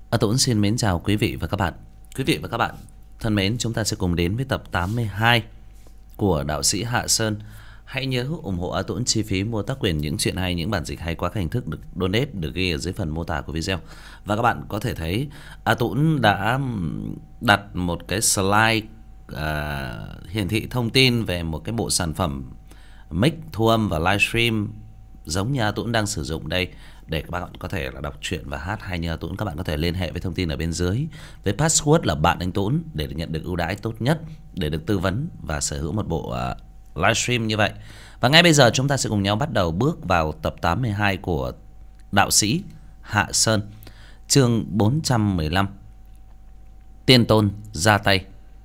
Tuấn xin mến chào quý vị và các bạn. Quý vị và các bạn thân mến, chúng ta sẽ cùng đến với tập 82 của đạo sĩ Hạ Sơn. Hãy nhớ ủng hộ A Tuấn chi phí mua tác quyền những chuyện hay, những bản dịch hay qua các hình thức được donate được ghi ở dưới phần mô tả của video. Và các bạn có thể thấy A Tuấn đã đặt một cái slide hiển thị thông tin về một cái bộ sản phẩm mic thu âm và livestream giống như A Tuấn đang sử dụng đây, để các bạn có thể là đọc truyện và hát hay như A Tuấn. Các bạn có thể liên hệ với thông tin ở bên dưới với password là bạn anh Tuấn để nhận được ưu đãi tốt nhất, để được tư vấn và sở hữu một bộ livestream như vậy. Và ngay bây giờ chúng ta sẽ cùng nhau bắt đầu bước vào tập 82 của đạo sĩ Hạ Sơn, chương 415, Tiên Tôn ra tay.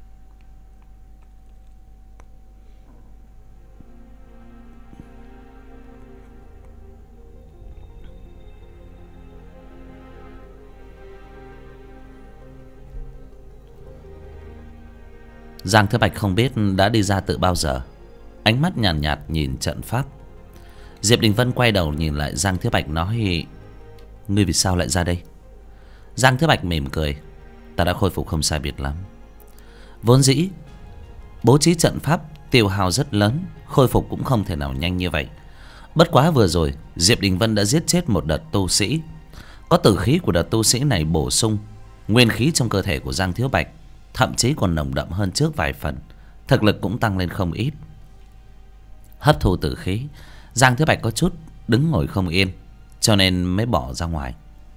Giang Thứ Bạch không biết đã đi ra từ bao giờ, ánh mắt nhàn nhạt nhìn trận pháp. Diệp Đình Vân quay đầu nhìn lại Giang Thứ Bạch nói: "Ngươi vì sao lại ra đây?" Giang Thứ Bạch mỉm cười: "Ta đã khôi phục không sai biệt lắm. Vốn dĩ bố trí trận pháp tiêu hao rất lớn, khôi phục cũng không thể nào nhanh như vậy. Bất quá vừa rồi Diệp Đình Vân đã giết chết một đợt tu sĩ. Có tử khí của đợt tu sĩ này bổ sung nguyên khí trong cơ thể của Giang Thứ Bạch, thậm chí còn nồng đậm hơn trước vài phần, thực lực cũng tăng lên không ít. Hấp thu tử khí, Giang Thứ Bạch có chút đứng ngồi không yên, cho nên mới bỏ ra ngoài.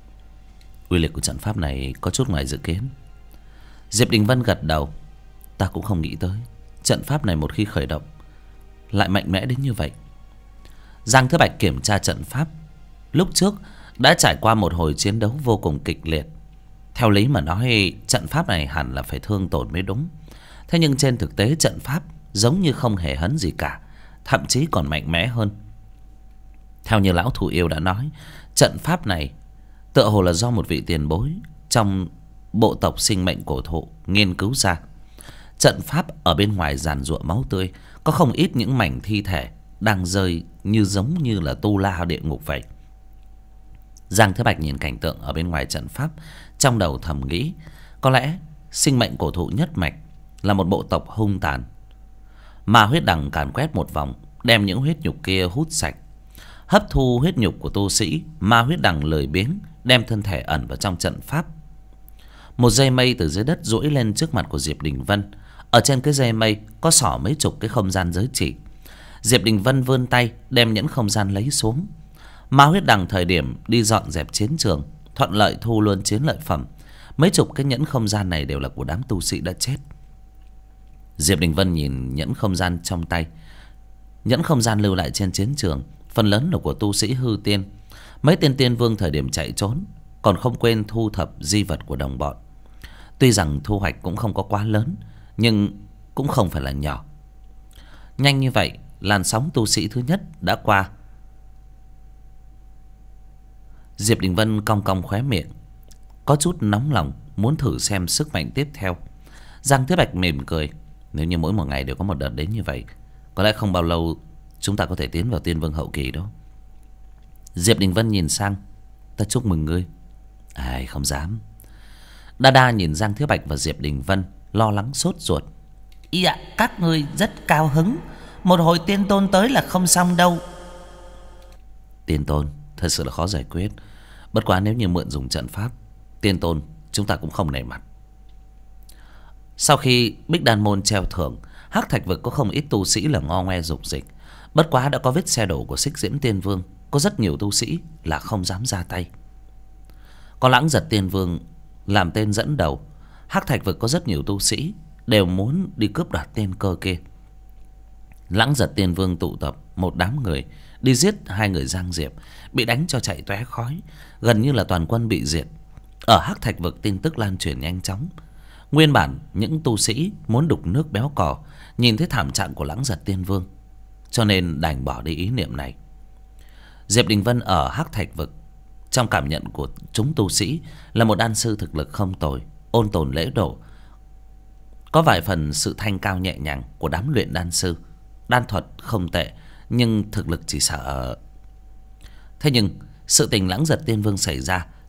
Uy lực của trận pháp này có chút ngoài dự kiến." Diệp Đình Vân gật đầu: "Ta cũng không nghĩ tới trận pháp này một khi khởi động lại mạnh mẽ đến như vậy." Giang Thứ Bạch kiểm tra trận pháp. Lúc trước đã trải qua một hồi chiến đấu vô cùng kịch liệt. Theo lý mà nói, trận pháp này hẳn là phải thương tổn mới đúng. Thế nhưng trên thực tế trận pháp giống như không hề hấn gì cả, thậm chí còn mạnh mẽ hơn. Theo như lão thủ yêu đã nói, trận pháp này tựa hồ là do một vị tiền bối trong bộ tộc sinh mệnh cổ thụ nghiên cứu ra. Trận pháp ở bên ngoài giàn giụa máu tươi, có không ít những mảnh thi thể đang rơi giống như là tu la địa ngục vậy. Giang Thứ Bạch nhìn cảnh tượng ở bên ngoài trận pháp, trong đầu thầm nghĩ, có lẽ sinh mệnh cổ thụ nhất mạch là một bộ tộc hung tàn. Ma huyết đằng càn quét một vòng, đem những huyết nhục kia hút sạch. Hấp thu huyết nhục của tu sĩ, ma huyết đằng lười biếng đem thân thể ẩn vào trong trận pháp. Một dây mây từ dưới đất duỗi lên trước mặt của Diệp Đình Vân. Ở trên cái dây mây có xỏ mấy chục cái không gian giới chỉ. Diệp Đình Vân vươn tay đem những không gian lấy xuống. Ma huyết đằng thời điểm đi dọn dẹp chiến trường, thuận lợi thu luôn chiến lợi phẩm. Mấy chục cái nhẫn không gian này đều là của đám tu sĩ đã chết. Diệp Đình Vân nhìn nhẫn không gian trong tay. Nhẫn không gian lưu lại trên chiến trường phần lớn là của tu sĩ hư tiên. Mấy tên tiên vương thời điểm chạy trốn còn không quên thu thập di vật của đồng bọn. Tuy rằng thu hoạch cũng không có quá lớn, nhưng cũng không phải là nhỏ. Nhanh như vậy, làn sóng tu sĩ thứ nhất đã qua. Diệp Đình Vân cong cong khóe miệng, có chút nóng lòng muốn thử xem sức mạnh tiếp theo. Giang Thứ Bạch mỉm cười: "Nếu như mỗi một ngày đều có một đợt đến như vậy, có lẽ không bao lâu chúng ta có thể tiến vào tiên vương hậu kỳ đó." Diệp Đình Vân nhìn sang: "Ta chúc mừng ngươi." "Ai, không dám." Đa Đa nhìn Giang Thứ Bạch và Diệp Đình Vân lo lắng sốt ruột: "Ý ạ, các ngươi rất cao hứng, một hồi tiên tôn tới là không xong đâu." "Tiên tôn thật sự là khó giải quyết. Bất quá nếu như mượn dùng trận pháp, tiên tôn chúng ta cũng không nể mặt." Sau khi Bích Đan môn treo thưởng, Hắc Thạch vực có không ít tu sĩ là ngo ngoe dục dịch. Bất quá đã có vết xe đổ của Xích Diễm Tiên Vương, có rất nhiều tu sĩ là không dám ra tay. Có Lãng Giật Tiên Vương làm tên dẫn đầu, Hắc Thạch vực có rất nhiều tu sĩ đều muốn đi cướp đoạt tiên cơ kia. Lãng Giật Tiên Vương tụ tập một đám người đi giết hai người Giang Diệp, bị đánh cho chạy tóe khói, gần như là toàn quân bị diệt. Ở Hắc Thạch vực tin tức lan truyền nhanh chóng. Nguyên bản những tu sĩ muốn đục nước béo cò nhìn thấy thảm trạng của Lãng Giật Tiên Vương, cho nên đành bỏ đi ý niệm này. Diệp Đình Vân ở Hắc Thạch vực, trong cảm nhận của chúng tu sĩ, là một đan sư thực lực không tồi, ôn tồn lễ độ, có vài phần sự thanh cao nhẹ nhàng của đám luyện đan sư. Đan thuật không tệ, nhưng thực lực chỉ sợ. Thế nhưng sự tình Lãng Giật Tiên Vương xảy ra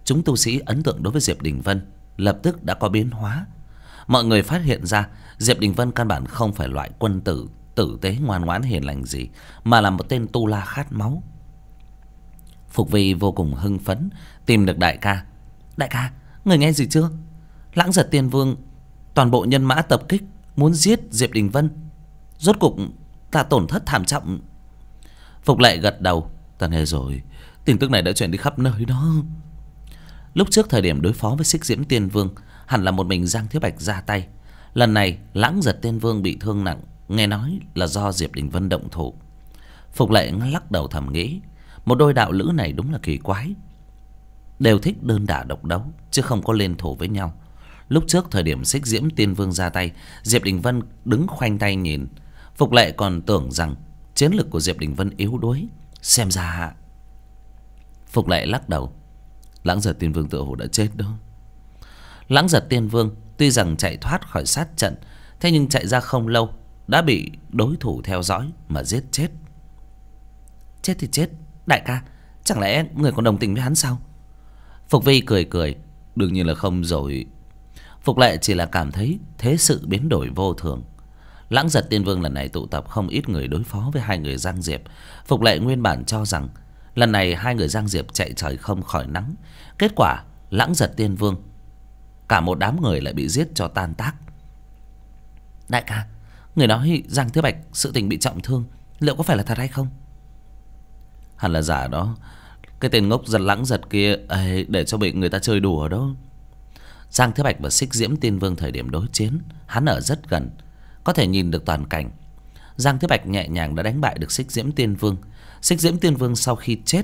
chúng tu sĩ ấn tượng đối với Diệp Đình Vân lập tức đã có biến hóa. Mọi người phát hiện ra Diệp Đình Vân căn bản không phải loại quân tử tử tế ngoan ngoãn hiền lành gì, mà là một tên tu la khát máu. Phục Vi vô cùng hưng phấn tìm được đại ca. Đại ca, người nghe gì chưa? Lãng Giật Tiên Vương toàn bộ nhân mã tập kích, muốn giết Diệp Đình Vân. Rốt cục ta tổn thất thảm trọng. Phục Lệ gật đầu. Ta nghe rồi, tin tức này đã truyền đi khắp nơi đó. Lúc trước thời điểm đối phó với Xích Diễm Tiên Vương, hẳn là một mình Giang Thiếu Bạch ra tay. Lần này Lãng Giật Tiên Vương bị thương nặng, nghe nói là do Diệp Đình Vân động thủ. Phục Lệ lắc đầu thầm nghĩ, một đôi đạo lữ này đúng là kỳ quái, đều thích đơn đả độc đấu chứ không có liên thủ với nhau. Lúc trước thời điểm Xích Diễm Tiên Vương ra tay, Diệp Đình Vân đứng khoanh tay nhìn. Phục Lệ còn tưởng rằng chiến lực của Diệp Đình Vân yếu đuối, xem ra... Phục Lệ lắc đầu. Lãng Giật Tiên Vương tựa hồ đã chết đó. Lãng Giật Tiên Vương tuy rằng chạy thoát khỏi sát trận, thế nhưng chạy ra không lâu đã bị đối thủ theo dõi mà giết chết. Chết thì chết, đại ca, chẳng lẽ người còn đồng tình với hắn sao? Phục Vi cười cười. Đương nhiên là không rồi. Phục Lệ chỉ là cảm thấy thế sự biến đổi vô thường. Lãng Giật Tiên Vương lần này tụ tập không ít người đối phó với hai người Giang Diệp. Phục Lệ nguyên bản cho rằng lần này hai người Giang Diệp chạy trời không khỏi nắng. Kết quả Lãng Giật Tiên Vương cả một đám người lại bị giết cho tan tác. Đại ca, người nói Giang Thiếu Bạch sự tình bị trọng thương, liệu có phải là thật hay không? Hẳn là giả đó. Cái tên ngốc giật Lãng Giật kia để cho bị người ta chơi đùa đó. Giang Thiếu Bạch và Xích Diễm Tiên Vương thời điểm đối chiến, hắn ở rất gần, có thể nhìn được toàn cảnh. Giang Thiếu Bạch nhẹ nhàng đã đánh bại được Xích Diễm Tiên Vương. Xích Diễm Tiên Vương sau khi chết,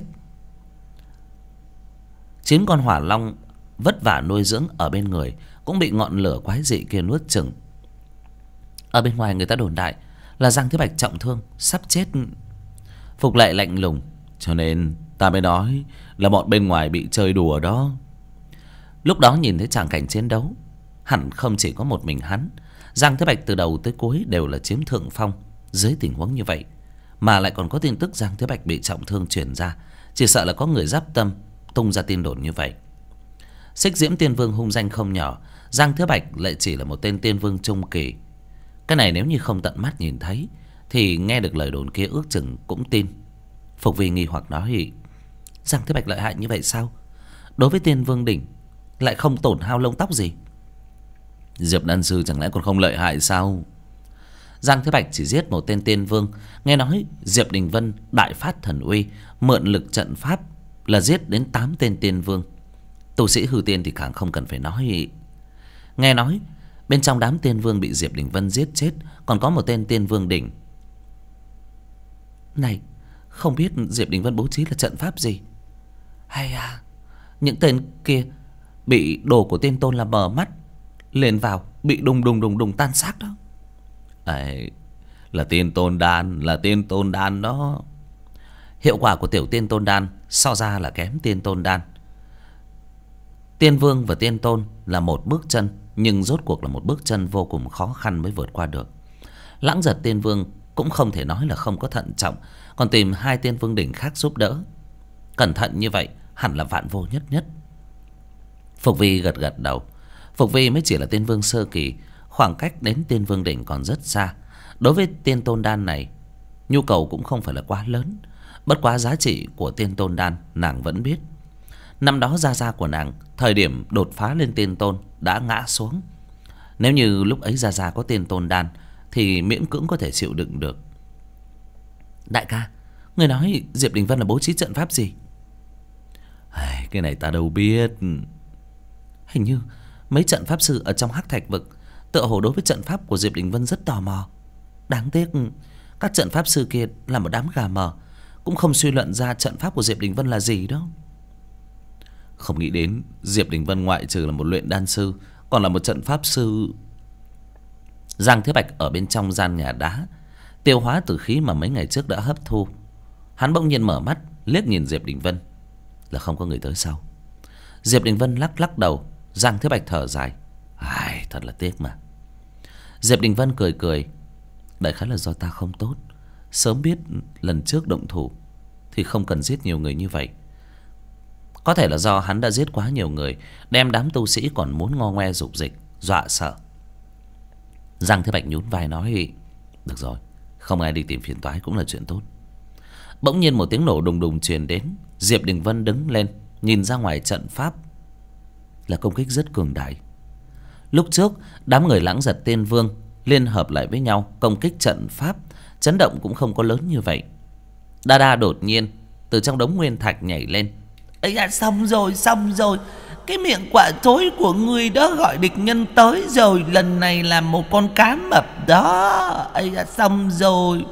9 con hỏa long vất vả nuôi dưỡng ở bên người cũng bị ngọn lửa quái dị kia nuốt chửng. Ở bên ngoài người ta đồn đại là Giang Thiếu Bạch trọng thương, sắp chết. Phục Lệ lạnh lùng. Cho nên ta mới nói là bọn bên ngoài bị chơi đùa đó. Lúc đó nhìn thấy tràng cảnh chiến đấu, hẳn không chỉ có một mình hắn. Giang Thiếu Bạch từ đầu tới cuối đều là chiếm thượng phong. Dưới tình huống như vậy mà lại còn có tin tức Giang Thiếu Bạch bị trọng thương truyền ra, chỉ sợ là có người giáp tâm tung ra tin đồn như vậy. Xích Diễm Tiên Vương hung danh không nhỏ, Giang Thiếu Bạch lại chỉ là một tên tiên vương trung kỳ. Cái này nếu như không tận mắt nhìn thấy thì nghe được lời đồn kia ước chừng cũng tin. Phục Vi nghi hoặc nói, Giang Thiếu Bạch lợi hại như vậy sao? Đối với tiên vương đỉnh lại không tổn hao lông tóc gì. Diệp Đan Sư chẳng lẽ còn không lợi hại sao? Giang Thiếu Bạch chỉ giết một tên tiên vương. Nghe nói Diệp Đình Vân đại phát thần uy, mượn lực trận pháp là giết đến 8 tên tiên vương. Tu sĩ hư tiên thì càng không cần phải nói. Nghe nói bên trong đám tiên vương bị Diệp Đình Vân giết chết còn có một tên tiên vương đỉnh. Này, không biết Diệp Đình Vân bố trí là trận pháp gì? Hay à, những tên kia bị đồ của tiên tôn làm mờ mắt, lên vào bị đùng đùng đùng tan xác đó. Ấy, là tiên tôn đan, là tiên tôn đan đó. Hiệu quả của tiểu tiên tôn đan so ra là kém tiên tôn đan. Tiên vương và tiên tôn là một bước chân, nhưng rốt cuộc là một bước chân vô cùng khó khăn mới vượt qua được. Lãng Giật Tiên Vương cũng không thể nói là không có thận trọng, còn tìm 2 tiên vương đỉnh khác giúp đỡ. Cẩn thận như vậy hẳn là vạn vô nhất nhất. Phục Vi gật gật đầu. Phục Vi mới chỉ là tiên vương sơ kỳ, khoảng cách đến tiên vương đỉnh còn rất xa. Đối với tiên tôn đan này, nhu cầu cũng không phải là quá lớn. Bất quá giá trị của tiên tôn đan nàng vẫn biết. Năm đó gia gia của nàng thời điểm đột phá lên tiên tôn đã ngã xuống. Nếu như lúc ấy gia gia có tiên tôn đan thì miễn cưỡng có thể chịu đựng được. Đại ca, người nói Diệp Đình Vân là bố trí trận pháp gì? Cái này ta đâu biết. Hình như mấy trận pháp sư ở trong Hắc Thạch Vực tựa hồ đối với trận pháp của Diệp Đình Vân rất tò mò. Đáng tiếc các trận pháp sư kia là một đám gà mờ, cũng không suy luận ra trận pháp của Diệp Đình Vân là gì đó. Không nghĩ đến Diệp Đình Vân ngoại trừ là một luyện đan sư còn là một trận pháp sư. Giang Thế Bạch ở bên trong gian nhà đá tiêu hóa tử khí mà mấy ngày trước đã hấp thu. Hắn bỗng nhiên mở mắt liếc nhìn Diệp Đình Vân. Là không có người tới sau. Diệp Đình Vân lắc lắc đầu. Giang Thế Bạch thở dài. Thật là tiếc mà. Diệp Đình Vân cười cười. Đại khái là do ta không tốt. Sớm biết lần trước động thủ thì không cần giết nhiều người như vậy. Có thể là do hắn đã giết quá nhiều người, đem đám tu sĩ còn muốn ngo ngoe dục dịch dọa sợ. Giang Thế Bạch nhún vai nói: được rồi, không ai đi tìm phiền toái cũng là chuyện tốt. Bỗng nhiên một tiếng nổ đùng đùng truyền đến. Diệp Đình Vân đứng lên, nhìn ra ngoài trận pháp. Là công kích rất cường đại. Lúc trước đám người Lãng Giật Tiên Vương liên hợp lại với nhau công kích trận pháp, chấn động cũng không có lớn như vậy. Đa Đa đột nhiên từ trong đống nguyên thạch nhảy lên. Ấy à, xong rồi. Cái miệng quả thối của người đó gọi địch nhân tới rồi. Lần này là một con cá mập đó. Ấy à, xong rồi.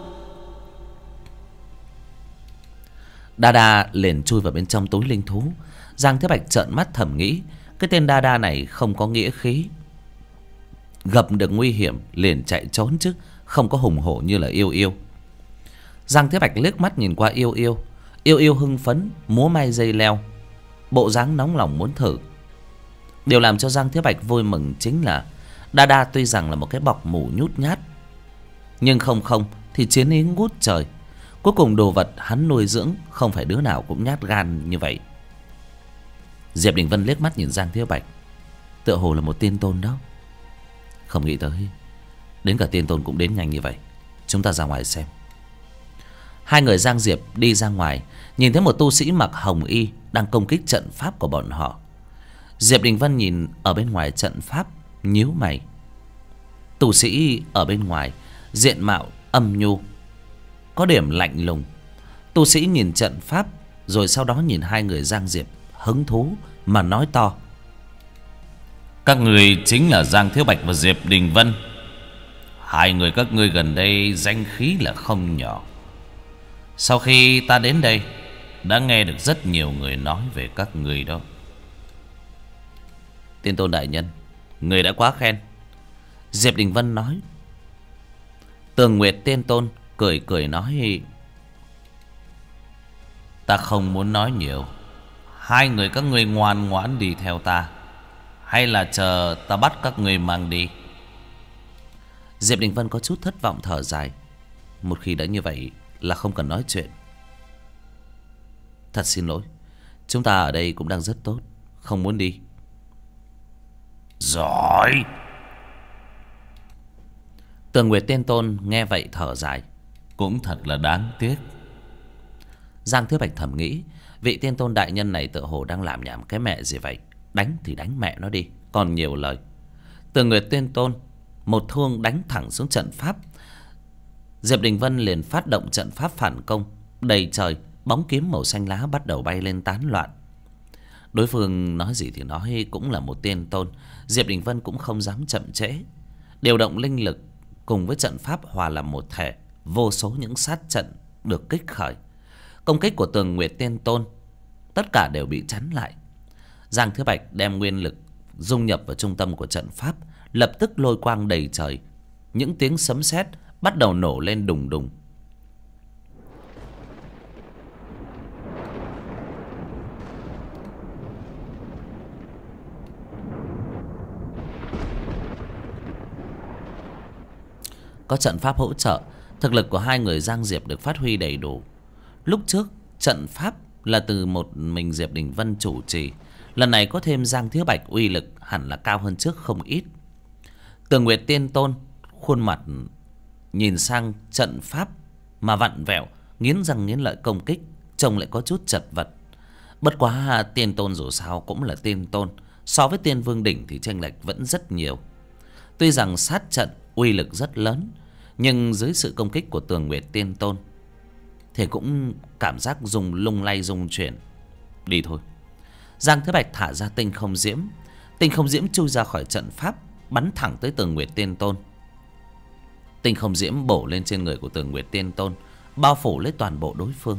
Đa Đa liền chui vào bên trong túi linh thú. Giang Thế Bạch trợn mắt thầm nghĩ, cái tên Đa Đa này không có nghĩa khí, gặp được nguy hiểm liền chạy trốn chứ không có hùng hổ như là Yêu Yêu. Giang Thế Bạch liếc mắt nhìn qua Yêu Yêu. Yêu Yêu hưng phấn múa may dây leo, bộ dáng nóng lòng muốn thử. Điều làm cho Giang Thế Bạch vui mừng chính là Đa Đa tuy rằng là một cái bọc mủ nhút nhát, nhưng không thì chiến ý ngút trời. Cuối cùng đồ vật hắn nuôi dưỡng không phải đứa nào cũng nhát gan như vậy. Diệp Đình Vân liếc mắt nhìn Giang Thế Bạch, tựa hồ là một tiên tôn đó. Không nghĩ tới đến cả tiên tôn cũng đến nhanh như vậy. Chúng ta ra ngoài xem. Hai người Giang Diệp đi ra ngoài, nhìn thấy một tu sĩ mặc hồng y đang công kích trận pháp của bọn họ. Diệp Đình Vân nhìn ở bên ngoài trận pháp, nhíu mày. Tu sĩ ở bên ngoài diện mạo âm nhu, có điểm lạnh lùng. Tu sĩ nhìn trận pháp, rồi sau đó nhìn hai người Giang Diệp, hứng thú mà nói to: các người chính là Giang Thiếu Bạch và Diệp Đình Vân. Hai người các ngươi gần đây danh khí là không nhỏ. Sau khi ta đến đây, đã nghe được rất nhiều người nói về các người đó. Tiên tôn đại nhân, người đã quá khen. Diệp Đình Vân nói. Tường Nguyệt Tiên Tôn cười cười nói: ta không muốn nói nhiều. Hai người các ngươi ngoan ngoãn đi theo ta, hay là chờ ta bắt các ngươi mang đi? Diệp Đình Vân có chút thất vọng thở dài. Một khi đã như vậy là không cần nói chuyện. Thật xin lỗi, chúng ta ở đây cũng đang rất tốt, không muốn đi. Giỏi. Tường Nguyệt Tiên Tôn nghe vậy thở dài. Cũng thật là đáng tiếc. Giang Thế Bạch thầm nghĩ, vị tiên tôn đại nhân này tựa hồ đang làm nhảm cái mẹ gì vậy. Đánh thì đánh mẹ nó đi, còn nhiều lời. Tường Nguyệt Tiên Tôn một thương đánh thẳng xuống trận pháp. Diệp Đình Vân liền phát động trận pháp phản công. Đầy trời bóng kiếm màu xanh lá bắt đầu bay lên tán loạn. Đối phương nói gì thì nói, cũng là một tiên tôn. Diệp Đình Vân cũng không dám chậm trễ, điều động linh lực cùng với trận pháp hòa làm một thể. Vô số những sát trận được kích khởi. Công kích của Tường Nguyệt Tiên Tôn tất cả đều bị chắn lại. Giang Thế Bạch đem nguyên lực dung nhập vào trung tâm của trận pháp, lập tức lôi quang đầy trời. Những tiếng sấm sét bắt đầu nổ lên đùng đùng. Có trận pháp hỗ trợ, thực lực của hai người Giang Diệp được phát huy đầy đủ. Lúc trước trận pháp là từ một mình Diệp Đình Vân chủ trì, lần này có thêm Giang Thiếu Bạch, uy lực hẳn là cao hơn trước không ít. Tường Nguyệt Tiên Tôn khuôn mặt nhìn sang trận pháp mà vặn vẹo, nghiến răng nghiến lợi công kích, trông lại có chút chật vật. Bất quá tiên tôn dù sao cũng là tiên tôn, so với tiên vương đỉnh thì chênh lệch vẫn rất nhiều. Tuy rằng sát trận uy lực rất lớn, nhưng dưới sự công kích của Tường Nguyệt Tiên Tôn thì cũng cảm giác lung lay rung chuyển. Đi thôi. Giang Thế Bạch thả ra tinh không diễm. Tinh không diễm chui ra khỏi trận pháp, bắn thẳng tới Tường Nguyệt Tiên Tôn. Tinh không diễm bổ lên trên người của Tường Nguyệt Tiên Tôn, bao phủ lấy toàn bộ đối phương.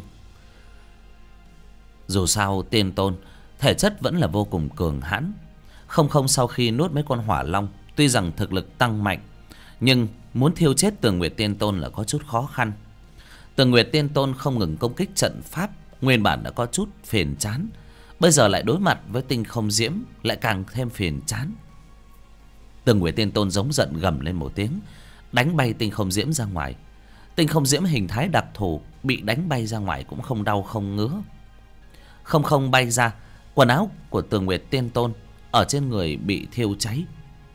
Dù sao Tiên Tôn thể chất vẫn là vô cùng cường hãn. Không sau khi nuốt mấy con hỏa long, tuy rằng thực lực tăng mạnh, nhưng muốn thiêu chết Tường Nguyệt Tiên Tôn là có chút khó khăn. Tường Nguyệt Tiên Tôn không ngừng công kích trận pháp, nguyên bản đã có chút phiền chán, bây giờ lại đối mặt với tinh không diễm, lại càng thêm phiền chán. Tường Nguyệt Tiên Tôn giống giận gầm lên một tiếng, đánh bay tinh không diễm ra ngoài. Tinh không diễm hình thái đặc thù, bị đánh bay ra ngoài cũng không đau không ngứa. Không bay ra, Quần áo của Tường Nguyệt Tiên Tôn ở trên người bị thiêu cháy.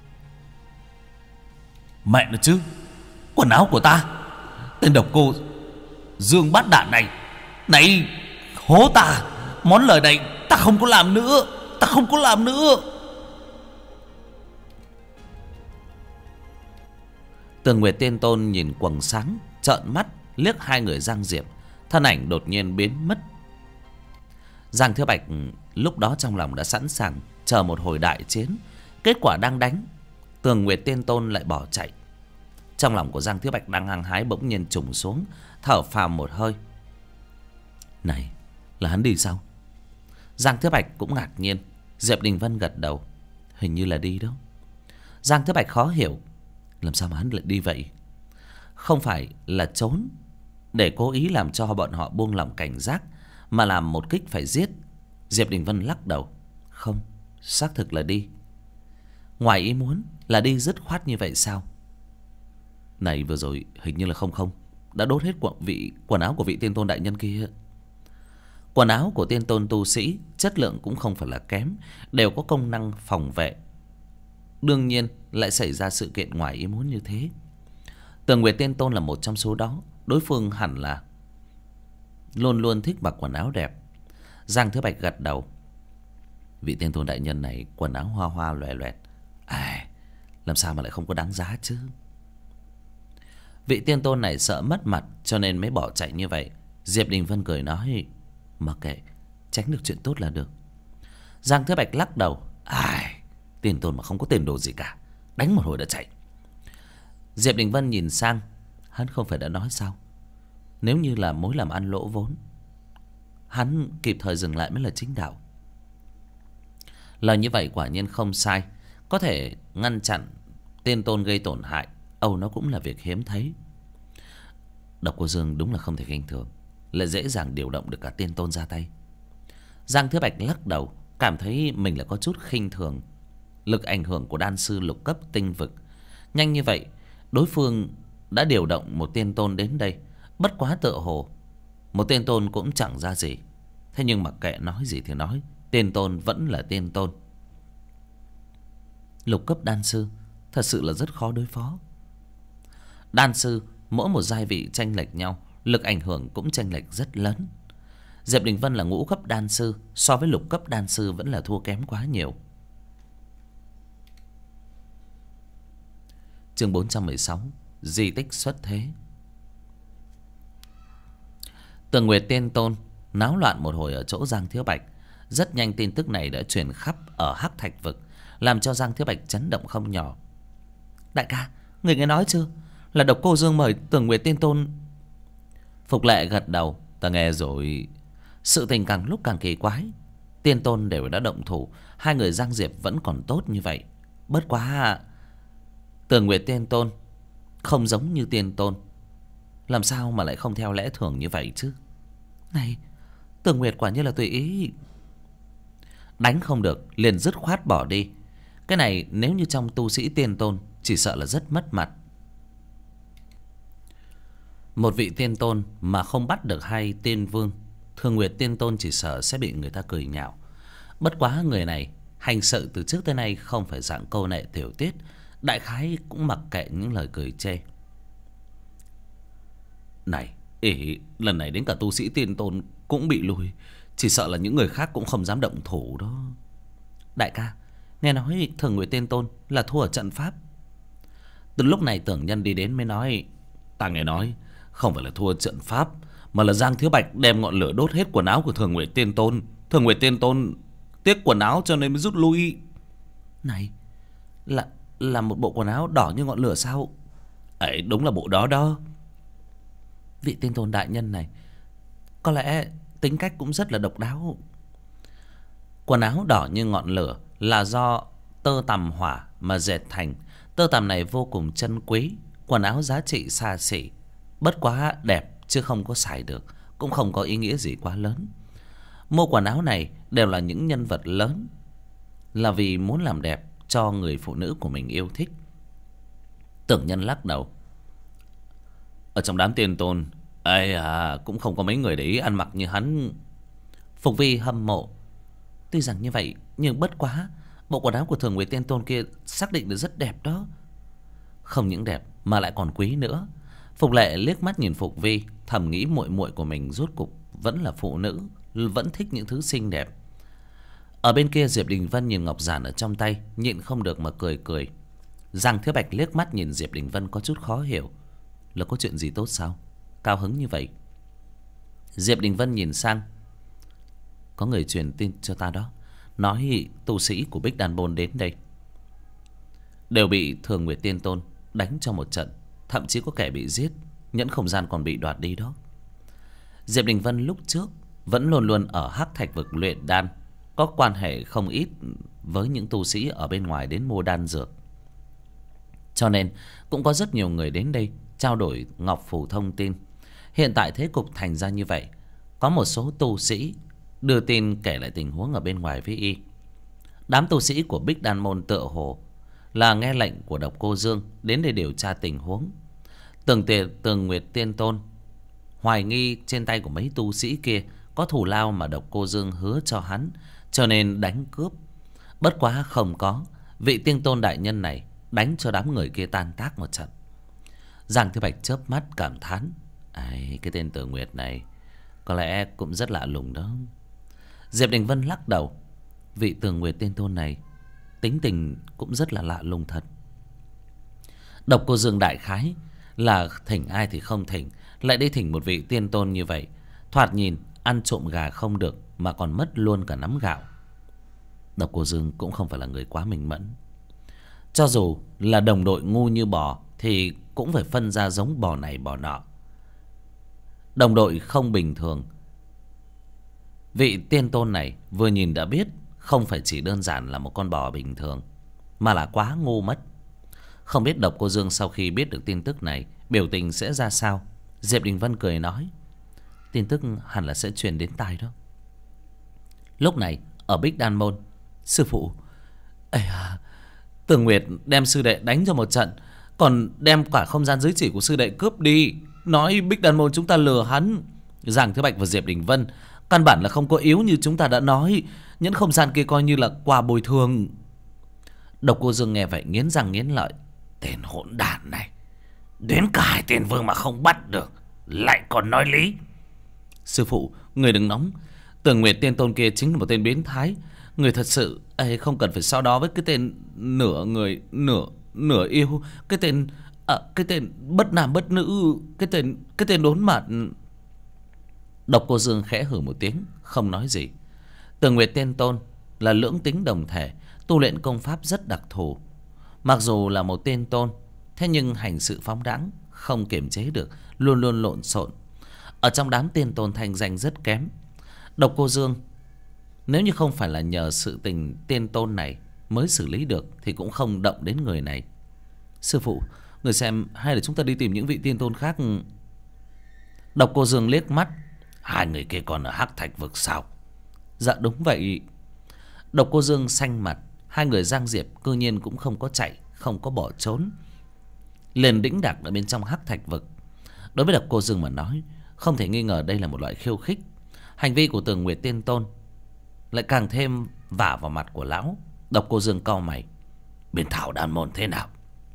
Mẹ nó chứ, quần áo của ta! Tên độc cô Dương Bát Đản này, này, hố ta! Món lời này ta không có làm nữa, ta không có làm nữa. Tường Nguyệt Tiên Tôn nhìn quầng sáng, trợn mắt liếc hai người Giang Diệp, thân ảnh đột nhiên biến mất. Giang Thiếu Bạch lúc đó trong lòng đã sẵn sàng chờ một hồi đại chiến. Kết quả đang đánh, Tường Nguyệt Tiên Tôn lại bỏ chạy. Trong lòng của Giang Thiếu Bạch đang hăng hái bỗng nhiên trùng xuống, thở phào một hơi. Này, là hắn đi sao? Giang Thiếu Bạch cũng ngạc nhiên. Diệp Đình Vân gật đầu. Hình như là đi đó. Giang Thiếu Bạch khó hiểu, làm sao mà hắn lại đi vậy? Không phải là trốn để cố ý làm cho bọn họ buông lỏng cảnh giác, mà làm một kích phải giết. Diệp Đình Vân lắc đầu. Không, xác thực là đi. Ngoài ý muốn là đi dứt khoát như vậy sao? Này, vừa rồi hình như là không đã đốt hết quần áo của vị tiên tôn đại nhân kia. Quần áo của tiên tôn tu sĩ chất lượng cũng không phải là kém, đều có công năng phòng vệ. Đương nhiên lại xảy ra sự kiện ngoài ý muốn như thế. Tường Nguyệt Tiên Tôn là một trong số đó. Đối phương hẳn là luôn luôn thích mặc quần áo đẹp. Giang Thứ Bạch gật đầu. Vị tiên tôn đại nhân này quần áo hoa hoa loè loẹt, làm sao mà lại không có đáng giá chứ? Vị tiên tôn này sợ mất mặt cho nên mới bỏ chạy như vậy. Diệp Đình Vân cười nói, mặc kệ, tránh được chuyện tốt là được. Giang Thế Bạch lắc đầu. Tiên tôn mà không có tiền đồ gì cả, đánh một hồi đã chạy. Diệp Đình Vân nhìn sang. Hắn không phải đã nói sao, nếu như là mối làm ăn lỗ vốn, hắn kịp thời dừng lại mới là chính đạo. Lời như vậy quả nhiên không sai. Có thể ngăn chặn tiên tôn gây tổn hại, Âu nó cũng là việc hiếm thấy. Độc Cô Dương đúng là không thể khinh thường, lại dễ dàng điều động được cả tiên tôn ra tay. Giang Thế Bạch lắc đầu, cảm thấy mình là có chút khinh thường lực ảnh hưởng của đan sư lục cấp tinh vực. Nhanh như vậy đối phương đã điều động một tiên tôn đến đây. Bất quá tựa hồ một tiên tôn cũng chẳng ra gì. Thế nhưng mặc kệ nói gì thì nói, tiên tôn vẫn là tiên tôn. Lục cấp đan sư thật sự là rất khó đối phó. Đan sư mỗi một giai vị chênh lệch nhau, lực ảnh hưởng cũng chênh lệch rất lớn. Diệp Đình Vân là ngũ cấp đan sư, so với lục cấp đan sư vẫn là thua kém quá nhiều. Chương 416, di tích xuất thế. Tường Nguyệt Tiên Tôn náo loạn một hồi ở chỗ Giang Thiếu Bạch. Rất nhanh tin tức này đã truyền khắp ở Hắc Thạch Vực, làm cho Giang Thiếu Bạch chấn động không nhỏ. Đại ca, người nghe nói chưa? Là Độc Cô Dương mời Tường Nguyệt Tiên Tôn. Phục Lệ gật đầu. Ta nghe rồi. Sự tình càng lúc càng kỳ quái. Tiên tôn đều đã động thủ, hai người Giang Diệp vẫn còn tốt như vậy. Bất quá Tường Nguyệt Tiên Tôn không giống như tiên tôn, làm sao mà lại không theo lẽ thường như vậy chứ? Này, Tường Nguyệt quả như là tùy ý. Đánh không được liền dứt khoát bỏ đi. Cái này nếu như trong tu sĩ tiên tôn chỉ sợ là rất mất mặt. Một vị tiên tôn mà không bắt được hai tiên vương, Thường Nguyệt Tiên Tôn chỉ sợ sẽ bị người ta cười nhạo. Bất quá người này hành sự từ trước tới nay không phải dạng câu nệ tiểu tiết, đại khái cũng mặc kệ những lời cười chê. Này, lần này đến cả tu sĩ tiên tôn cũng bị lùi, chỉ sợ là những người khác cũng không dám động thủ đó. Đại ca, nghe nói Thường Nguyệt Tiên Tôn là thua ở trận pháp. Từ lúc này Tưởng Nhân đi đến mới nói, ta nghe nói không phải là thua trận pháp, mà là Giang Thiếu Bạch đem ngọn lửa đốt hết quần áo của Thường Nguyệt Tiên Tôn. Thường Nguyệt Tiên Tôn tiếc quần áo cho nên mới rút lui. Này, là một bộ quần áo đỏ như ngọn lửa sao? Ấy, đúng là bộ đó đó. Vị tiên tôn đại nhân này có lẽ tính cách cũng rất là độc đáo. Quần áo đỏ như ngọn lửa là do tơ tằm hỏa mà dệt thành. Tơ tằm này vô cùng chân quý, quần áo giá trị xa xỉ. Bất quá đẹp chứ không có xài được, cũng không có ý nghĩa gì quá lớn. Mua quần áo này đều là những nhân vật lớn, là vì muốn làm đẹp cho người phụ nữ của mình yêu thích. Tưởng Nhân lắc đầu. Ở trong đám tiên tôn cũng không có mấy người để ý ăn mặc như hắn. Phục Vi hâm mộ. Tuy rằng như vậy nhưng bất quá, bộ quần áo của Thường Nguyệt Tiên Tôn kia xác định là rất đẹp đó. Không những đẹp mà lại còn quý nữa. Phục Lệ liếc mắt nhìn Phục Vi, thầm nghĩ muội muội của mình rốt cục vẫn là phụ nữ, vẫn thích những thứ xinh đẹp. Ở bên kia Diệp Đình Vân nhìn ngọc giản ở trong tay, nhịn không được mà cười cười. Giang Thiếu Bạch liếc mắt nhìn Diệp Đình Vân có chút khó hiểu. Là có chuyện gì tốt sao? Cao hứng như vậy. Diệp Đình Vân nhìn sang. Có người truyền tin cho ta đó, nói tu sĩ của Bích Đan Môn đến đây đều bị Thường Nguyệt Tiên Tôn đánh cho một trận, thậm chí có kẻ bị giết, nhẫn không gian còn bị đoạt đi đó. Diệp Đình Vân lúc trước vẫn luôn luôn ở Hắc Thạch vực luyện đan, có quan hệ không ít với những tu sĩ ở bên ngoài đến mua đan dược, cho nên cũng có rất nhiều người đến đây trao đổi ngọc phù thông tin. Hiện tại thế cục thành ra như vậy, có một số tu sĩ đưa tin kể lại tình huống ở bên ngoài với y. Đám tu sĩ của Bích Đan Môn tựa hồ là nghe lệnh của Độc Cô Dương đến để điều tra tình huống. Tường Nguyệt Tiên Tôn hoài nghi trên tay của mấy tu sĩ kia có thù lao mà Độc Cô Dương hứa cho hắn, cho nên đánh cướp. Bất quá không có, vị Tiên Tôn đại nhân này đánh cho đám người kia tan tác một trận. Giang Thiếu Bạch chớp mắt cảm thán, cái tên Tường Nguyệt này có lẽ cũng rất lạ lùng đó. Diệp Đình Vân lắc đầu, vị Tường Nguyệt Tiên Tôn này tính tình cũng rất là lạ lùng thật. Độc Cô Dương đại khái là thỉnh ai thì không thỉnh, lại đi thỉnh một vị tiên tôn như vậy, thoạt nhìn ăn trộm gà không được mà còn mất luôn cả nắm gạo. Độc Cô Dương cũng không phải là người quá minh mẫn. Cho dù là đồng đội ngu như bò thì cũng phải phân ra giống bò này bò nọ. Đồng đội không bình thường. Vị tiên tôn này vừa nhìn đã biết không phải chỉ đơn giản là một con bò bình thường, mà là quá ngu mất. Không biết Độc Cô Dương sau khi biết được tin tức này biểu tình sẽ ra sao. Diệp Đình Vân cười nói, tin tức hẳn là sẽ truyền đến tai đó. Lúc này ở Bích Đan Môn, sư phụ, Tường Nguyệt đem sư đệ đánh cho một trận, còn đem cả không gian giới chỉ của sư đệ cướp đi, nói Bích Đan Môn chúng ta lừa hắn. Giang Thiếu Bạch và Diệp Đình Vân căn bản là không có yếu như chúng ta đã nói, những không gian kia coi như là quà bồi thường. Độc Cô Dương nghe vậy nghiến răng nghiến lợi, tên hỗn đản này, đến cả hai tên vương mà không bắt được, lại còn nói lý. Sư phụ, người đừng nóng, Tường Nguyệt Tiên Tôn kia chính là một tên biến thái. Người thật sự không cần phải so đo với cái tên nửa người nửa yêu, cái tên bất nam bất nữ, cái tên đốn mặt. Độc Cô Dương khẽ hừ một tiếng, không nói gì. Tường Nguyệt Tiên Tôn là lưỡng tính đồng thể, tu luyện công pháp rất đặc thù. Mặc dù là một tiên tôn, thế nhưng hành sự phóng đãng, không kiềm chế được, luôn luôn lộn xộn. Ở trong đám tiên tôn thanh danh rất kém. Độc Cô Dương nếu như không phải là nhờ sự tình tiên tôn này mới xử lý được thì cũng không động đến người này. Sư phụ, người xem hay là chúng ta đi tìm những vị tiên tôn khác. Độc Cô Dương liếc mắt, hai người kia còn ở Hắc Thạch vực sao? Dạ đúng vậy. Độc Cô Dương xanh mặt. Hai người Giang Diệp cư nhiên cũng không có chạy, không có bỏ trốn, liền đĩnh đạc ở bên trong Hắc Thạch vực. Đối với Độc Cô Dương mà nói, không thể nghi ngờ đây là một loại khiêu khích. Hành vi của Tường Nguyệt Tiên Tôn lại càng thêm vả vào mặt của lão. Độc Cô Dương cau mày, bên Thảo Đan Môn thế nào?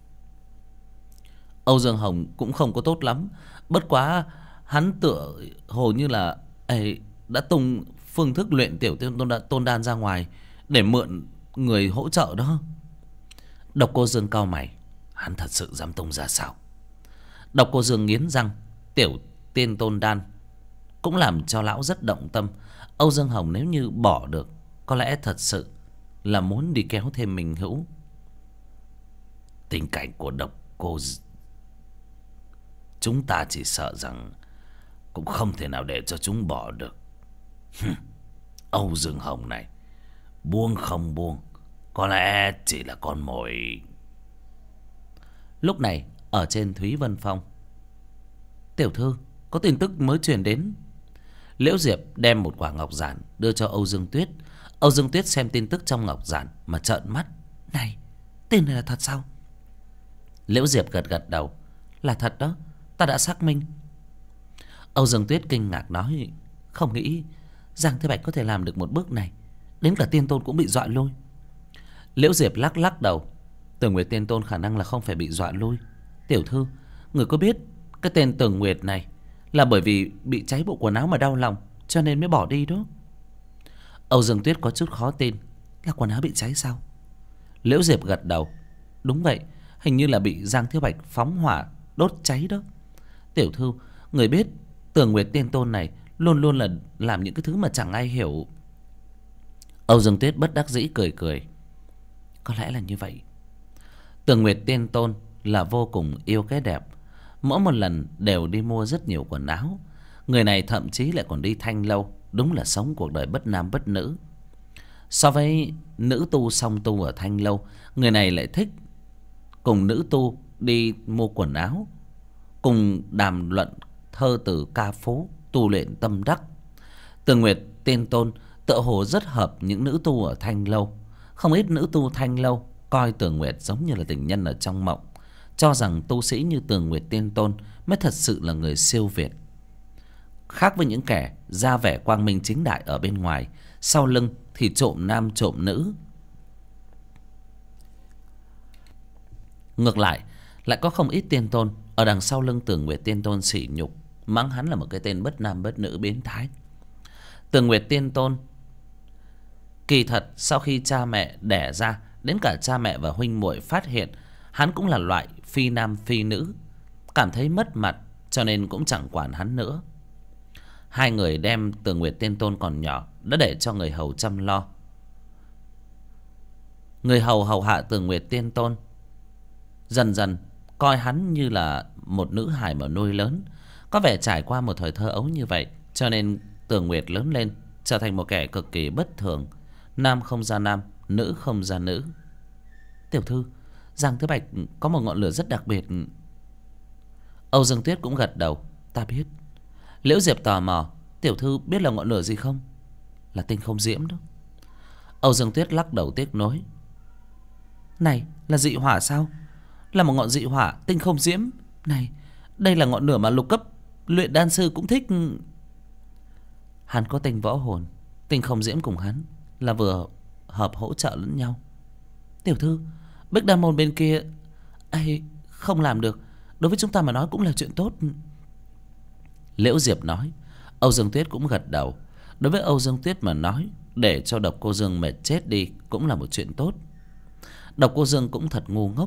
Âu Dương Hồng cũng không có tốt lắm, bất quá hắn tựa hồ như là đã tung phương thức luyện tiểu tôn đan ra ngoài để mượn người hỗ trợ đó. Độc Cô Dương cau mày, hắn thật sự dám tung ra sao? Độc Cô Dương nghiến răng, tiểu tiên tôn đan cũng làm cho lão rất động tâm. Âu Dương Hồng nếu như bỏ được, có lẽ thật sự là muốn đi kéo thêm Minh Hữu. Tình cảnh của Độc Cô chúng ta chỉ sợ rằng cũng không thể nào để cho chúng bỏ được. Âu Dương Hồng này buông không buông, có lẽ chỉ là con mồi. Lúc này ở trên Thúy Vân Phong, tiểu thư, có tin tức mới truyền đến. Liễu Diệp đem một quả ngọc giản đưa cho Âu Dương Tuyết. Âu Dương Tuyết xem tin tức trong ngọc giản mà trợn mắt. Này, tin này là thật sao? Liễu Diệp gật gật đầu, là thật đó, ta đã xác minh. Âu Dương Tuyết kinh ngạc nói, không nghĩ Giang Thế Bạch có thể làm được một bước này. Đến cả tiên tôn cũng bị dọa lui. Liễu Diệp lắc lắc đầu. Tường Nguyệt tiên tôn khả năng là không phải bị dọa lui. Tiểu thư, người có biết cái tên Tường Nguyệt này là bởi vì bị cháy bộ quần áo mà đau lòng cho nên mới bỏ đi đó. Âu Dương Tuyết có chút khó tin. Là quần áo bị cháy sao? Liễu Diệp gật đầu. Đúng vậy, hình như là bị Giang Thiếu Bạch phóng hỏa đốt cháy đó. Tiểu thư, người biết Tường Nguyệt tiên tôn này luôn luôn là làm những cái thứ mà chẳng ai hiểu. Âu Dương Tuyết bất đắc dĩ cười cười. Có lẽ là như vậy. Tường Nguyệt tiên tôn là vô cùng yêu cái đẹp. Mỗi một lần đều đi mua rất nhiều quần áo. Người này thậm chí lại còn đi thanh lâu. Đúng là sống cuộc đời bất nam bất nữ. So với nữ tu song tu ở thanh lâu, người này lại thích cùng nữ tu đi mua quần áo, cùng đàm luận thơ từ ca phú, tu luyện tâm đắc. Tường Nguyệt tiên tôn tựa hồ rất hợp những nữ tu ở thanh lâu. Không ít nữ tu thanh lâu coi Tường Nguyệt giống như là tình nhân ở trong mộng, cho rằng tu sĩ như Tường Nguyệt tiên tôn mới thật sự là người siêu việt. Khác với những kẻ ra vẻ quang minh chính đại ở bên ngoài, sau lưng thì trộm nam trộm nữ. Ngược lại có không ít tiên tôn ở đằng sau lưng Tường Nguyệt tiên tôn sỉ nhục, mắng hắn là một cái tên bất nam bất nữ biến thái. Tường Nguyệt tiên tôn kỳ thật sau khi cha mẹ đẻ ra, đến cả cha mẹ và huynh muội phát hiện hắn cũng là loại phi nam phi nữ, cảm thấy mất mặt cho nên cũng chẳng quản hắn nữa. Hai người đem Tường Nguyệt tiên tôn còn nhỏ đã để cho người hầu chăm lo. Người hầu hầu hạ Tường Nguyệt tiên tôn dần dần coi hắn như là một nữ hài mà nuôi lớn. Có vẻ trải qua một thời thơ ấu như vậy, cho nên Tường Nguyệt lớn lên trở thành một kẻ cực kỳ bất thường. Nam không ra nam, nữ không ra nữ. Tiểu thư, Giang Thứ Bạch có một ngọn lửa rất đặc biệt. Âu Dương Tuyết cũng gật đầu. Ta biết. Liễu Diệp tò mò. Tiểu thư biết là ngọn lửa gì không? Là tinh không diễm đó. Âu Dương Tuyết lắc đầu tiếc nối. Này, là dị hỏa sao? Là một ngọn dị hỏa tinh không diễm. Này, đây là ngọn lửa mà lục cấp luyện đan sư cũng thích. Hắn có tinh võ hồn, tinh không diễm cùng hắn là vừa hợp hỗ trợ lẫn nhau. Tiểu thư, Bích Đan môn bên kia ấy không làm được, đối với chúng ta mà nói cũng là chuyện tốt. Liễu Diệp nói. Âu Dương Tuyết cũng gật đầu. Đối với Âu Dương Tuyết mà nói, để cho Độc Cô Dương mệt chết đi cũng là một chuyện tốt. Độc Cô Dương cũng thật ngu ngốc.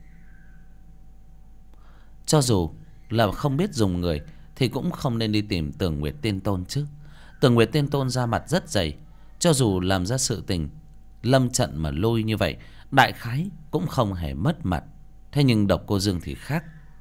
Cho dù là không biết dùng người thì cũng không nên đi tìm Tường Nguyệt tiên tôn chứ. Tường Nguyệt tiên tôn ra mặt rất dày, cho dù làm ra sự tình lâm trận mà lui như vậy, đại khái cũng không hề mất mặt. Thế nhưng Độc Cô Dương thì khác.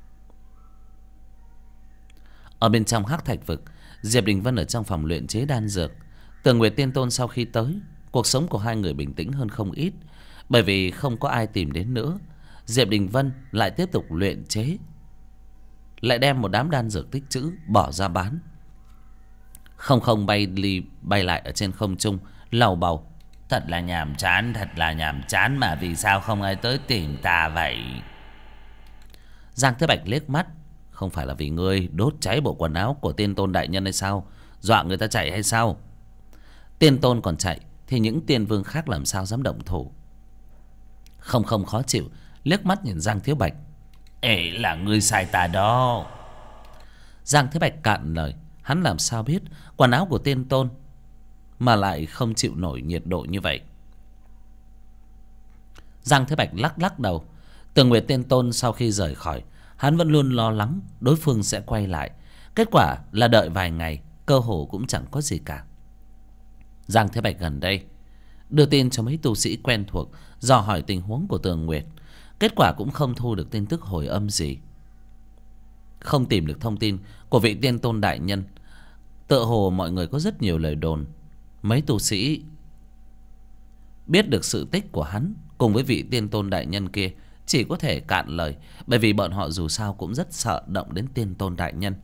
Ở bên trong Hắc Thạch Vực, Diệp Đình Vân ở trong phòng luyện chế đan dược. Tường Nguyệt tiên tôn sau khi tới, cuộc sống của hai người bình tĩnh hơn không ít. Bởi vì không có ai tìm đến nữa, Diệp Đình Vân lại tiếp tục luyện chế, lại đem một đám đan dược tích trữ bỏ ra bán. Không bay đi bay lại ở trên không trung, lầu bầu. Thật là nhàm chán mà vì sao không ai tới tìm ta vậy? Giang Thế Bạch liếc mắt. Không phải là vì ngươi đốt cháy bộ quần áo của tiên tôn đại nhân hay sao? Dọa người ta chạy hay sao? Tiên tôn còn chạy thì những tiên vương khác làm sao dám động thủ? Không khó chịu liếc mắt nhìn Giang Thiếu Bạch. Ê, là ngươi sai ta đó. Giang Thiếu Bạch cạn lời. Hắn làm sao biết quần áo của tiên tôn mà lại không chịu nổi nhiệt độ như vậy? Giang Thế Bạch lắc đầu. Tường Nguyệt tiên tôn sau khi rời khỏi, hắn vẫn luôn lo lắng đối phương sẽ quay lại. Kết quả là đợi vài ngày, cơ hồ cũng chẳng có gì cả. Giang Thế Bạch gần đây đưa tin cho mấy tu sĩ quen thuộc, dò hỏi tình huống của Tường Nguyệt. Kết quả cũng không thu được tin tức hồi âm gì, không tìm được thông tin của vị tiên tôn đại nhân. Tựa hồ mọi người có rất nhiều lời đồn. Mấy tu sĩ biết được sự tích của hắn cùng với vị tiên tôn đại nhân kia chỉ có thể cạn lời, bởi vì bọn họ dù sao cũng rất sợ động đến tiên tôn đại nhân.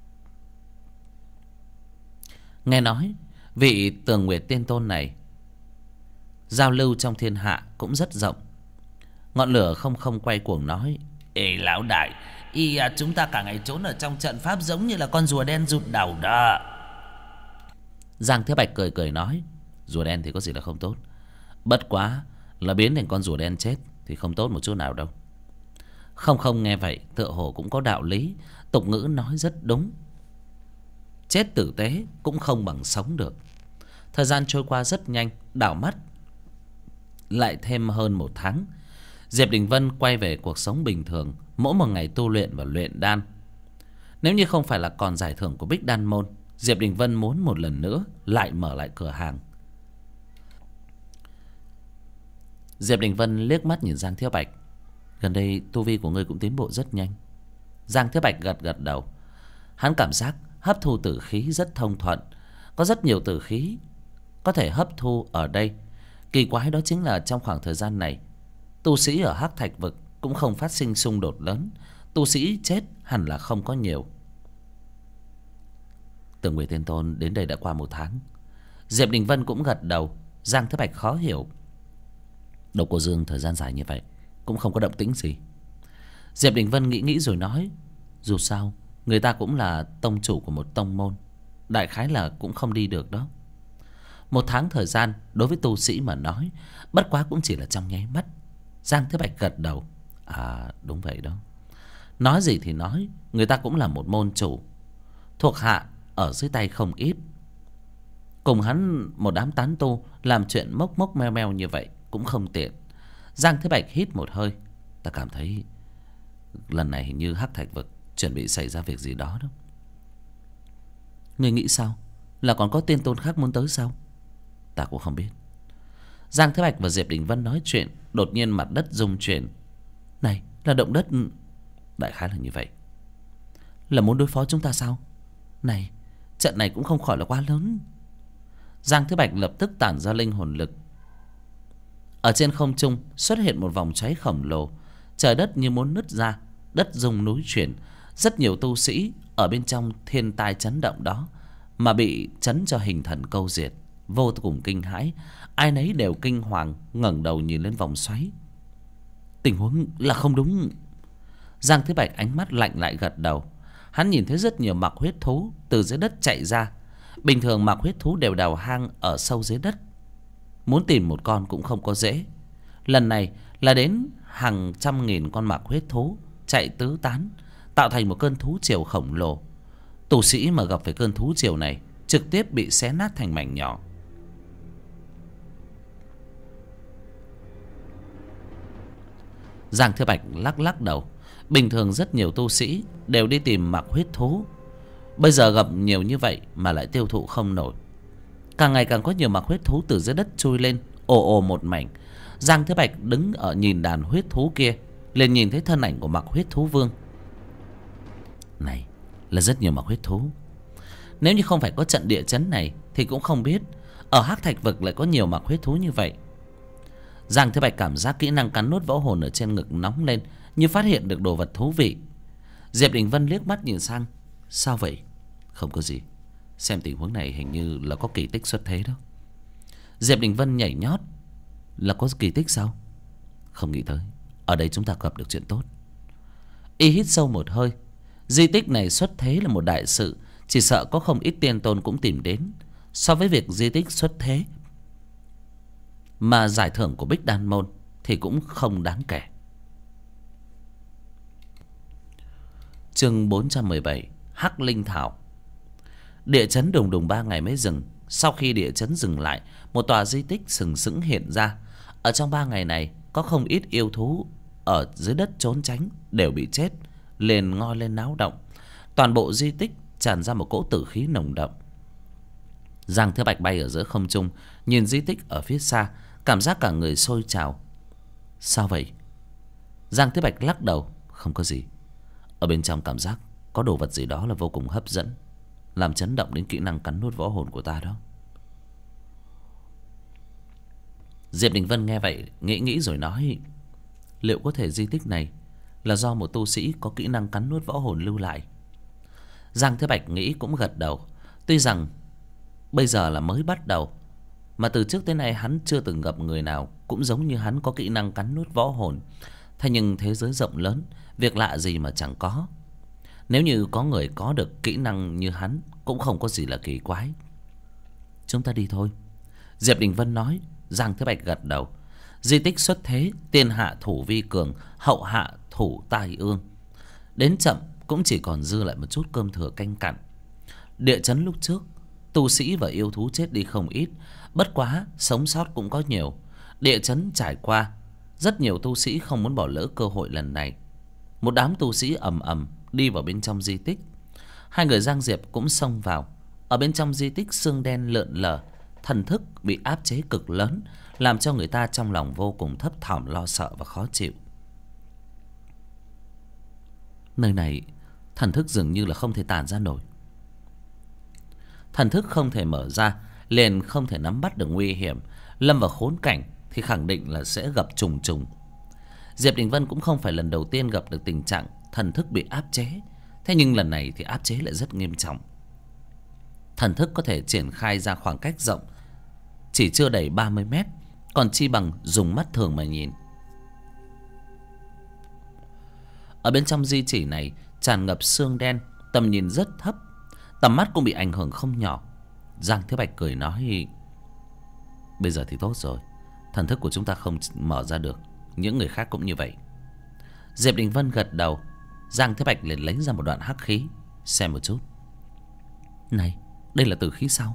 Nghe nói vị Tường Nguyệt tiên tôn này giao lưu trong thiên hạ cũng rất rộng. Ngọn lửa không quay cuồng nói. Ê lão đại, chúng ta cả ngày trốn ở trong trận pháp giống như là con rùa đen rụt đầu đó. Giang Thế Bạch cười nói. Rùa đen thì có gì là không tốt. Bất quá là biến thành con rùa đen chết thì không tốt một chút nào đâu. Không Không nghe vậy tựa hồ cũng có đạo lý. Tục ngữ nói rất đúng, chết tử tế cũng không bằng sống được. Thời gian trôi qua rất nhanh, đảo mắt lại thêm hơn 1 tháng. Diệp Đình Vân quay về cuộc sống bình thường, mỗi một ngày tu luyện và luyện đan. Nếu như không phải là còn giải thưởng của Bích Đan Môn, Diệp Đình Vân muốn một lần nữa lại mở lại cửa hàng. Diệp Đình Vân liếc mắt nhìn Giang Thiếu Bạch. Gần đây tu vi của ngươi cũng tiến bộ rất nhanh. Giang Thiếu Bạch gật gật đầu. Hắn cảm giác hấp thu tử khí rất thông thuận. Có rất nhiều tử khí có thể hấp thu ở đây. Kỳ quái đó chính là trong khoảng thời gian này, tu sĩ ở Hắc Thạch Vực cũng không phát sinh xung đột lớn. Tu sĩ chết hẳn là không có nhiều. Từ Ngụy Tiên Tôn đến đây đã qua 1 tháng. Diệp Đình Vân cũng gật đầu. Giang Thiếu Bạch khó hiểu. Độc Cô Dương thời gian dài như vậy cũng không có động tĩnh gì. Diệp Đình Vân nghĩ nghĩ rồi nói, dù sao người ta cũng là tông chủ của một tông môn, đại khái là cũng không đi được đó. 1 tháng thời gian đối với tu sĩ mà nói bất quá cũng chỉ là trong nháy mắt. Giang Thiếu Bạch gật đầu. À đúng vậy đó. Nói gì thì nói, người ta cũng là một môn chủ, thuộc hạ ở dưới tay không ít. Cùng hắn một đám tán tu làm chuyện mốc mốc meo meo như vậy cũng không tiện. Giang Thế Bạch hít một hơi. Ta cảm thấy lần này hình như Hắc Thạch Vực chuẩn bị xảy ra việc gì đó đó. Ngươi nghĩ sao? Là còn có tiên tôn khác muốn tới sao? Ta cũng không biết. Giang Thế Bạch và Diệp Đình Vân nói chuyện, đột nhiên mặt đất rung chuyển. Này là động đất. Đại khái là như vậy. Là muốn đối phó chúng ta sao? Này, trận này cũng không khỏi là quá lớn. Giang Thế Bạch lập tức tản ra linh hồn lực. Ở trên không trung xuất hiện một vòng xoáy khổng lồ. Trời đất như muốn nứt ra, đất rung núi chuyển. Rất nhiều tu sĩ ở bên trong thiên tai chấn động đó mà bị chấn cho hình thần câu diệt, vô cùng kinh hãi. Ai nấy đều kinh hoàng ngẩng đầu nhìn lên vòng xoáy. Tình huống là không đúng. Giang Thế Bạch ánh mắt lạnh lại gật đầu. Hắn nhìn thấy rất nhiều mặc huyết thú từ dưới đất chạy ra. Bình thường mặc huyết thú đều đào hang ở sâu dưới đất, muốn tìm một con cũng không có dễ. Lần này là đến hàng trăm nghìn con mặc huyết thú chạy tứ tán, tạo thành một cơn thú triều khổng lồ. Tu sĩ mà gặp phải cơn thú triều này trực tiếp bị xé nát thành mảnh nhỏ. Giang Thế Bạch lắc lắc đầu. Bình thường rất nhiều tu sĩ đều đi tìm mặc huyết thú, bây giờ gặp nhiều như vậy mà lại tiêu thụ không nổi. Càng ngày càng có nhiều mặc huyết thú từ dưới đất chui lên, ồ ồ một mảnh. Giang Thế Bạch đứng ở nhìn đàn huyết thú kia, liền nhìn thấy thân ảnh của mặc huyết thú vương. Này là rất nhiều mặc huyết thú. Nếu như không phải có trận địa chấn này thì cũng không biết ở Hắc Thạch Vực lại có nhiều mặc huyết thú như vậy. Giang Thế Bạch cảm giác kỹ năng cắn nuốt võ hồn ở trên ngực nóng lên, như phát hiện được đồ vật thú vị. Diệp Đình Vân liếc mắt nhìn sang. Sao vậy? Không có gì. Xem tình huống này hình như là có kỳ tích xuất thế đó. Diệp Đình Vân nhảy nhót. Là có kỳ tích sao? Không nghĩ tới ở đây chúng ta gặp được chuyện tốt. Y hít sâu một hơi. Di tích này xuất thế là một đại sự, chỉ sợ có không ít tiên tôn cũng tìm đến. So với việc di tích xuất thế mà giải thưởng của Bích Đan Môn thì cũng không đáng kể. Chương 417 Hắc Linh Thảo. Địa chấn đùng đùng 3 ngày mới dừng. Sau khi địa chấn dừng lại, một tòa di tích sừng sững hiện ra. Ở trong 3 ngày này, có không ít yêu thú ở dưới đất trốn tránh đều bị chết, liền ngoi lên náo động. Toàn bộ di tích tràn ra một cỗ tử khí nồng đậm. Giang Thế Bạch bay ở giữa không trung, nhìn di tích ở phía xa, cảm giác cả người sôi trào. Sao vậy? Giang Thế Bạch lắc đầu. Không có gì. Ở bên trong cảm giác có đồ vật gì đó là vô cùng hấp dẫn, làm chấn động đến kỹ năng cắn nuốt võ hồn của ta đó. Diệp Đình Vân nghe vậy nghĩ nghĩ rồi nói, liệu có thể di tích này là do một tu sĩ có kỹ năng cắn nuốt võ hồn lưu lại? Giang Thế Bạch nghĩ cũng gật đầu. Tuy rằng bây giờ là mới bắt đầu, mà từ trước tới nay hắn chưa từng gặp người nào cũng giống như hắn có kỹ năng cắn nuốt võ hồn. Thế nhưng thế giới rộng lớn, việc lạ gì mà chẳng có. Nếu như có người có được kỹ năng như hắn cũng không có gì là kỳ quái. Chúng ta đi thôi. Diệp Đình Vân nói. Giang Thế Bạch gật đầu. Di tích xuất thế, tiên hạ thủ vi cường, hậu hạ thủ tai ương. Đến chậm cũng chỉ còn dư lại một chút cơm thừa canh cặn. Địa chấn lúc trước, tu sĩ và yêu thú chết đi không ít, bất quá sống sót cũng có nhiều. Địa chấn trải qua, rất nhiều tu sĩ không muốn bỏ lỡ cơ hội lần này. Một đám tu sĩ ầm ầm đi vào bên trong di tích. Hai người Giang Diệp cũng xông vào. Ở bên trong di tích xương đen lượn lờ, thần thức bị áp chế cực lớn, làm cho người ta trong lòng vô cùng thấp thỏm, lo sợ và khó chịu. Nơi này thần thức dường như là không thể tản ra nổi. Thần thức không thể mở ra, liền không thể nắm bắt được nguy hiểm. Lâm vào khốn cảnh thì khẳng định là sẽ gặp trùng trùng. Diệp Đình Vân cũng không phải lần đầu tiên gặp được tình trạng thần thức bị áp chế. Thế nhưng lần này thì áp chế lại rất nghiêm trọng. Thần thức có thể triển khai ra khoảng cách rộng, chỉ chưa đầy 30 mét, còn chi bằng dùng mắt thường mà nhìn. Ở bên trong di chỉ này tràn ngập sương đen, tầm nhìn rất thấp, tầm mắt cũng bị ảnh hưởng không nhỏ. Giang Thế Bạch cười nói: bây giờ thì tốt rồi, thần thức của chúng ta không mở ra được, những người khác cũng như vậy. Diệp Đình Vân gật đầu. Giang Thế Bạch liền lấy ra một đoạn hắc khí, xem một chút. Này, đây là tử khí sao?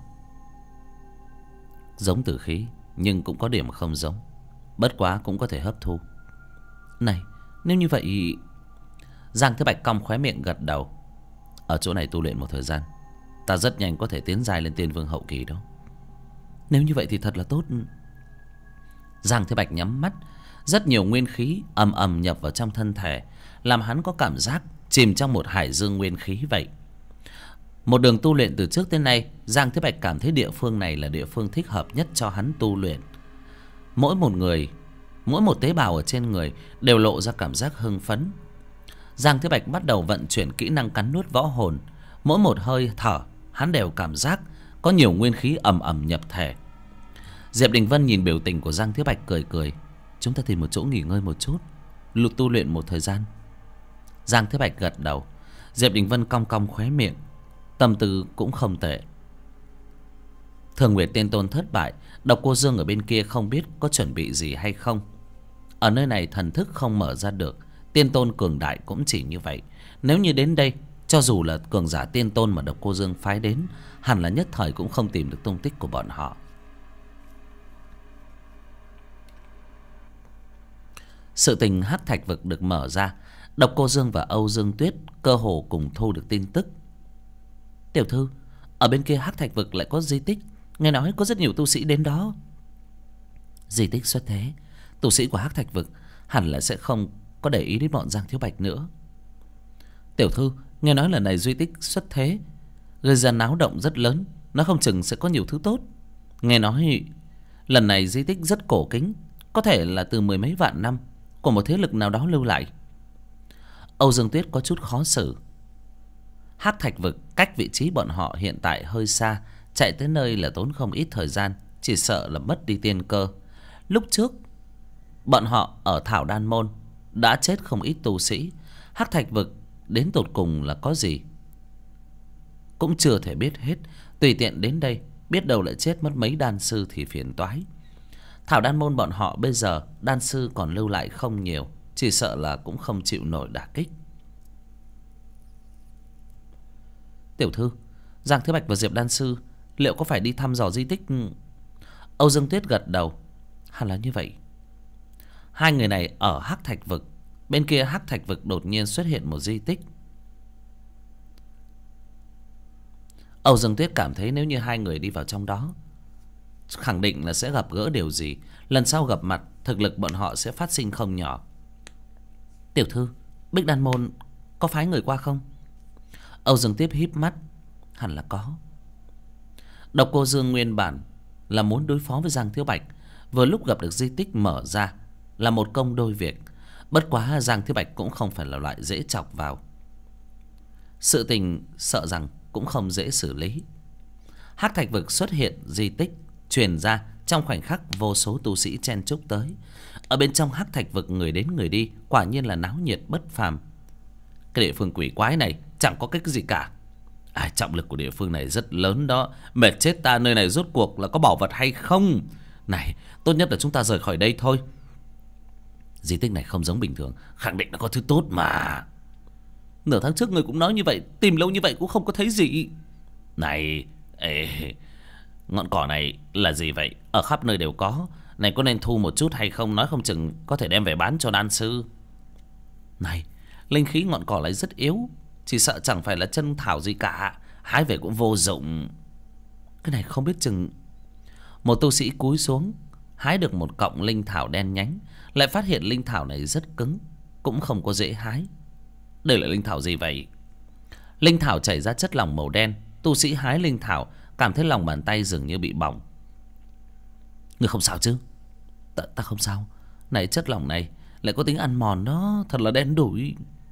Giống tử khí, nhưng cũng có điểm không giống. Bất quá cũng có thể hấp thu. Này, nếu như vậy... Giang Thế Bạch cong khóe miệng gật đầu. Ở chỗ này tu luyện một thời gian, ta rất nhanh có thể tiến dài lên tiên vương hậu kỳ đó. Nếu như vậy thì thật là tốt. Giang Thế Bạch nhắm mắt. Rất nhiều nguyên khí ầm ầm nhập vào trong thân thể, làm hắn có cảm giác chìm trong một hải dương nguyên khí vậy. Một đường tu luyện từ trước tới nay, Giang Thế Bạch cảm thấy địa phương này là địa phương thích hợp nhất cho hắn tu luyện. Mỗi một tế bào ở trên người đều lộ ra cảm giác hưng phấn. Giang Thế Bạch bắt đầu vận chuyển kỹ năng cắn nuốt võ hồn. Mỗi một hơi thở, hắn đều cảm giác có nhiều nguyên khí ầm ầm nhập thể. Diệp Đình Vân nhìn biểu tình của Giang Thế Bạch cười cười. Chúng ta tìm một chỗ nghỉ ngơi một chút, tu luyện một thời gian. Giang Thế Bạch gật đầu. Diệp Đình Vân cong cong khóe miệng, tâm tư cũng không tệ. Thường Nguyệt Tiên Tôn thất bại, Độc Cô Dương ở bên kia không biết có chuẩn bị gì hay không. Ở nơi này thần thức không mở ra được, Tiên Tôn cường đại cũng chỉ như vậy. Nếu như đến đây, cho dù là cường giả Tiên Tôn mà Độc Cô Dương phái đến, hẳn là nhất thời cũng không tìm được tung tích của bọn họ. Sự tình Hắc Thạch Vực được mở ra, Độc Cô Dương và Âu Dương Tuyết cơ hồ cùng thu được tin tức. Tiểu thư, ở bên kia Hắc Thạch Vực lại có di tích, nghe nói có rất nhiều tu sĩ đến đó. Di tích xuất thế, tu sĩ của Hắc Thạch Vực hẳn là sẽ không có để ý đến bọn Giang Thiếu Bạch nữa. Tiểu thư, nghe nói lần này di tích xuất thế gây ra náo động rất lớn, nó không chừng sẽ có nhiều thứ tốt. Nghe nói lần này di tích rất cổ kính, có thể là từ mười mấy vạn năm của một thế lực nào đó lưu lại. Âu Dương Tuyết có chút khó xử. Hắc Thạch Vực cách vị trí bọn họ hiện tại hơi xa, chạy tới nơi là tốn không ít thời gian, chỉ sợ là mất đi tiên cơ. Lúc trước bọn họ ở Thảo Đan Môn đã chết không ít tu sĩ. Hắc Thạch Vực đến tột cùng là có gì cũng chưa thể biết hết. Tùy tiện đến đây, biết đâu lại chết mất mấy đan sư thì phiền toái. Thảo Đan Môn bọn họ bây giờ đan sư còn lưu lại không nhiều, chỉ sợ là cũng không chịu nổi đả kích. Tiểu thư, Giang Thế Bạch và Diệp đan sư liệu có phải đi thăm dò di tích? Âu Dương Tuyết gật đầu. Hẳn là như vậy. Hai người này ở Hắc Thạch Vực. Bên kia Hắc Thạch Vực đột nhiên xuất hiện một di tích. Âu Dương Tuyết cảm thấy nếu như hai người đi vào trong đó, khẳng định là sẽ gặp gỡ điều gì. Lần sau gặp mặt, thực lực bọn họ sẽ phát sinh không nhỏ. Tiểu thư, Bích Đan Môn có phái người qua không? Âu Dương Tiếp híp mắt. Hẳn là có. Độc Cô Dương nguyên bản là muốn đối phó với Giang Thiếu Bạch, vừa lúc gặp được di tích mở ra là một công đôi việc. Bất quá Giang Thiếu Bạch cũng không phải là loại dễ chọc vào. Sự tình sợ rằng cũng không dễ xử lý. Hắc Thạch Vực xuất hiện di tích, truyền ra trong khoảnh khắc vô số tu sĩ chen chúc tới. Ở bên trong Hắc Thạch Vực người đến người đi, quả nhiên là náo nhiệt bất phàm. Cái địa phương quỷ quái này chẳng có cái gì cả. Trọng lực của địa phương này rất lớn đó. Mệt chết ta, nơi này rốt cuộc là có bảo vật hay không? Này, tốt nhất là chúng ta rời khỏi đây thôi. Di tích này không giống bình thường, khẳng định là có thứ tốt mà. Nửa tháng trước người cũng nói như vậy, tìm lâu như vậy cũng không có thấy gì. Này, ngọn cỏ này là gì vậy? Ở khắp nơi đều có. Này, có nên thu một chút hay không? Nói không chừng có thể đem về bán cho đan sư. Này, linh khí ngọn cỏ lại rất yếu, chỉ sợ chẳng phải là chân thảo gì cả, hái về cũng vô dụng. Cái này không biết chừng. Một tu sĩ cúi xuống hái được một cọng linh thảo đen nhánh, lại phát hiện linh thảo này rất cứng, cũng không có dễ hái. Đây là linh thảo gì vậy? Linh thảo chảy ra chất lỏng màu đen. Tu sĩ hái linh thảo cảm thấy lòng bàn tay dường như bị bỏng. Người không sao chứ? Ta không sao. Này, chất lỏng này lại có tính ăn mòn đó, thật là đen đủi.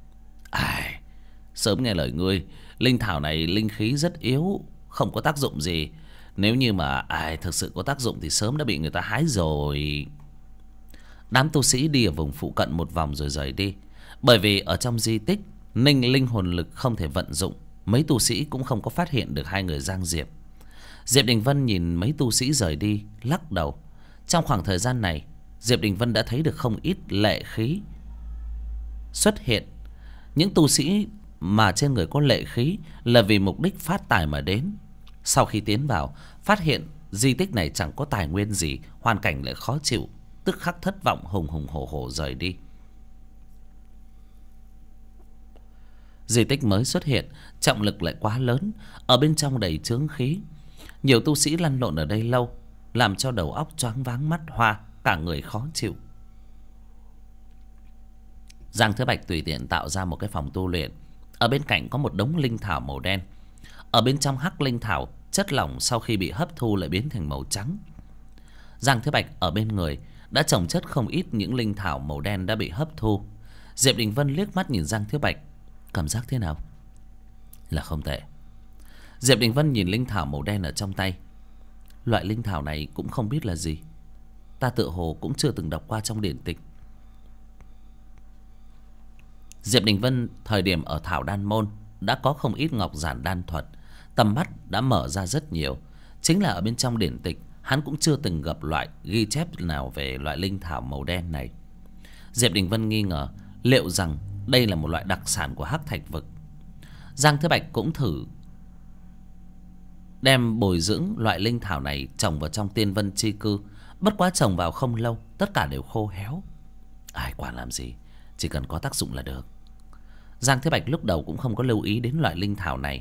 Sớm nghe lời ngươi, linh thảo này linh khí rất yếu, không có tác dụng gì. Nếu như mà thực sự có tác dụng thì sớm đã bị người ta hái rồi. Đám tu sĩ đi ở vùng phụ cận một vòng rồi rời đi. Bởi vì ở trong di tích, linh hồn lực không thể vận dụng, mấy tu sĩ cũng không có phát hiện được hai người Giang Diệp. Diệp Đình Vân nhìn mấy tu sĩ rời đi, lắc đầu. Trong khoảng thời gian này, Diệp Đình Vân đã thấy được không ít lệ khí xuất hiện. Những tu sĩ mà trên người có lệ khí là vì mục đích phát tài mà đến. Sau khi tiến vào, phát hiện di tích này chẳng có tài nguyên gì, hoàn cảnh lại khó chịu, tức khắc thất vọng, hùng hùng hổ hổ rời đi. Di tích mới xuất hiện, trọng lực lại quá lớn, ở bên trong đầy chướng khí. Nhiều tu sĩ lăn lộn ở đây lâu, làm cho đầu óc choáng váng mắt hoa, cả người khó chịu. Giang Thứ Bạch tùy tiện tạo ra một cái phòng tu luyện. Ở bên cạnh có một đống linh thảo màu đen. Ở bên trong hắc linh thảo, chất lỏng sau khi bị hấp thu lại biến thành màu trắng. Giang Thứ Bạch ở bên người đã trồng chất không ít những linh thảo màu đen đã bị hấp thu. Diệp Đình Vân liếc mắt nhìn Giang Thứ Bạch. Cảm giác thế nào? Là không tệ. Diệp Đình Vân nhìn linh thảo màu đen ở trong tay. Loại linh thảo này cũng không biết là gì, ta tựa hồ cũng chưa từng đọc qua trong điển tịch. Diệp Đình Vân thời điểm ở Thảo Đan Môn đã có không ít ngọc giản đan thuật, tầm mắt đã mở ra rất nhiều. Chính là ở bên trong điển tịch hắn cũng chưa từng gặp loại ghi chép nào về loại linh thảo màu đen này. Diệp Đình Vân nghi ngờ liệu rằng đây là một loại đặc sản của Hắc Thạch Vực. Giang Thứ Bạch cũng thử đem bồi dưỡng loại linh thảo này trồng vào trong Tiên Vân Chi Cư. Bất quá trồng vào không lâu, tất cả đều khô héo. Ai quản làm gì, chỉ cần có tác dụng là được. Giang Thế Bạch lúc đầu cũng không có lưu ý đến loại linh thảo này,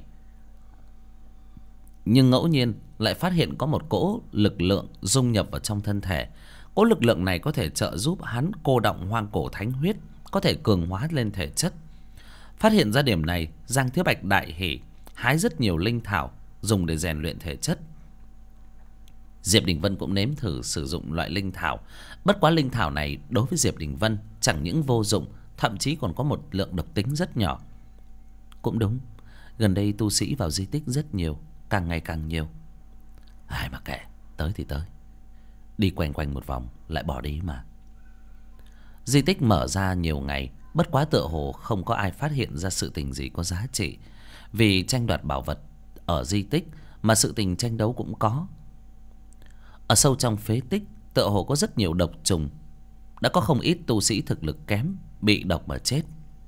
nhưng ngẫu nhiên lại phát hiện có một cỗ lực lượng dung nhập vào trong thân thể. Cỗ lực lượng này có thể trợ giúp hắn cô động hoang cổ thánh huyết, có thể cường hóa lên thể chất. Phát hiện ra điểm này, Giang Thế Bạch đại hỉ, hái rất nhiều linh thảo dùng để rèn luyện thể chất. Diệp Đình Vân cũng nếm thử sử dụng loại linh thảo. Bất quá linh thảo này đối với Diệp Đình Vân chẳng những vô dụng, thậm chí còn có một lượng độc tính rất nhỏ. Cũng đúng, gần đây tu sĩ vào di tích rất nhiều, càng ngày càng nhiều. Ai mà kệ, tới thì tới, đi quanh quanh một vòng lại bỏ đi mà. Di tích mở ra nhiều ngày, bất quá tựa hồ không có ai phát hiện ra sự tình gì có giá trị. Vì tranh đoạt bảo vật ở di tích mà sự tình tranh đấu cũng có. Ở sâu trong phế tích tựa hồ có rất nhiều độc trùng, đã có không ít tu sĩ thực lực kém bị độc mà chết.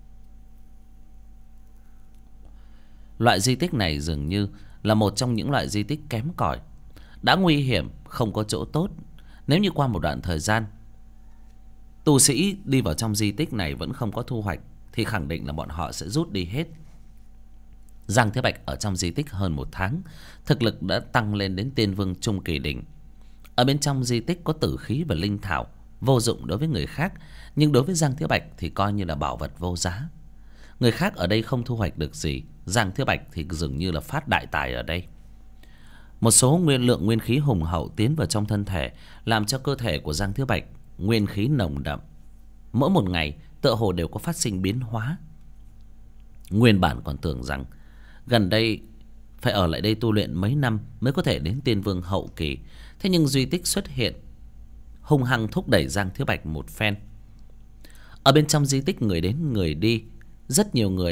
Loại di tích này dường như là một trong những loại di tích kém cỏi, đã nguy hiểm, không có chỗ tốt. Nếu như qua một đoạn thời gian tu sĩ đi vào trong di tích này vẫn không có thu hoạch thì khẳng định là bọn họ sẽ rút đi hết. Giang Thế Bạch ở trong di tích hơn 1 tháng, thực lực đã tăng lên đến Tiên Vương Trung Kỳ đỉnh. Ở bên trong di tích có tử khí và linh thảo, vô dụng đối với người khác, nhưng đối với Giang Thế Bạch thì coi như là bảo vật vô giá. Người khác ở đây không thu hoạch được gì, Giang Thế Bạch thì dường như là phát đại tài ở đây. Một số lượng nguyên khí hùng hậu tiến vào trong thân thể, làm cho cơ thể của Giang Thế Bạch nguyên khí nồng đậm. Mỗi một ngày tựa hồ đều có phát sinh biến hóa. Nguyên bản còn tưởng rằng gần đây phải ở lại đây tu luyện mấy năm mới có thể đến Tiên Vương hậu kỳ. Thế nhưng di tích xuất hiện, hung hăng thúc đẩy Giang Thế Bạch một phen. Ở bên trong di tích người đến người đi, rất nhiều người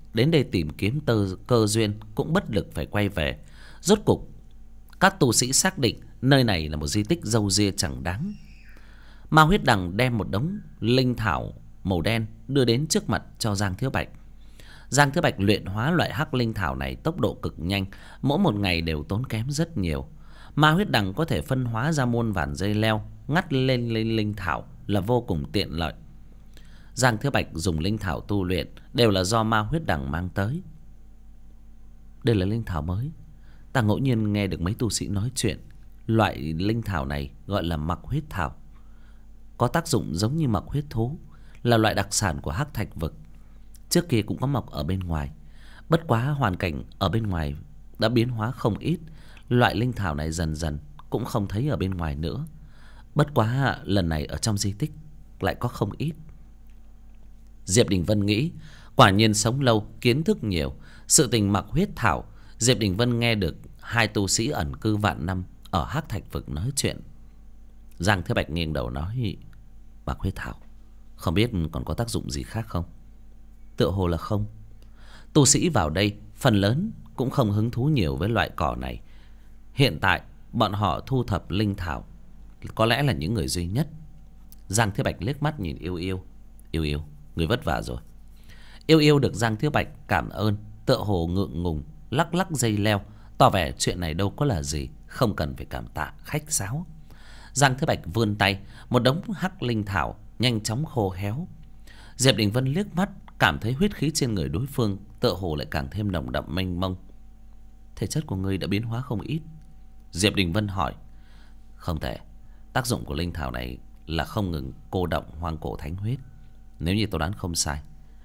đến đây tìm kiếm cơ duyên cũng bất lực phải quay về. Rốt cục các tu sĩ xác định nơi này là một di tích râu ria chẳng đáng. Ma Huyết Đằng đem một đống linh thảo màu đen đưa đến trước mặt cho Giang Thiếu Bạch. Giang Thiếu Bạch luyện hóa loại hắc linh thảo này tốc độ cực nhanh, mỗi một ngày đều tốn kém rất nhiều. Ma Huyết Đằng có thể phân hóa ra muôn vàn dây leo ngắt lên linh thảo là vô cùng tiện lợi. Giang Thiếu Bạch dùng linh thảo tu luyện đều là do Ma Huyết Đằng mang tới. Đây là linh thảo mới, ta ngẫu nhiên nghe được mấy tu sĩ nói chuyện. Loại linh thảo này gọi là mặc huyết thảo, có tác dụng giống như mặc huyết thú, là loại đặc sản của hắc thạch vực. Trước kia cũng có mọc ở bên ngoài, bất quá hoàn cảnh ở bên ngoài đã biến hóa không ít. Loại linh thảo này dần dần cũng không thấy ở bên ngoài nữa. Bất quá lần này ở trong di tích lại có không ít. Diệp Đình Vân nghĩ, quả nhiên sống lâu kiến thức nhiều. Sự tình mặc huyết thảo, Diệp Đình Vân nghe được hai tu sĩ ẩn cư vạn năm ở hắc thạch vực nói chuyện. Giang Thế Bạch nghiêng đầu nói, mặc huyết thảo không biết còn có tác dụng gì khác không? Tựa hồ là không. Tu sĩ vào đây phần lớn cũng không hứng thú nhiều với loại cỏ này. Hiện tại bọn họ thu thập linh thảo, có lẽ là những người duy nhất. Giang Thế Bạch liếc mắt nhìn Yêu Yêu. Yêu Yêu, người vất vả rồi. Yêu Yêu được Giang Thế Bạch cảm ơn, tựa hồ ngượng ngùng lắc lắc dây leo, tỏ vẻ chuyện này đâu có là gì, không cần phải cảm tạ khách sáo. Giang Thế Bạch vươn tay, một đống hắc linh thảo nhanh chóng khô héo. Diệp Đình Vân liếc mắt, cảm thấy huyết khí trên người đối phương tựa hồ lại càng thêm nồng đậm mênh mông. Thể chất của ngươi đã biến hóa không ít. Diệp Đình Vân hỏi. Không thể, tác dụng của linh thảo này là không ngừng cô động hoang cổ thánh huyết. Nếu như tôi đoán không sai,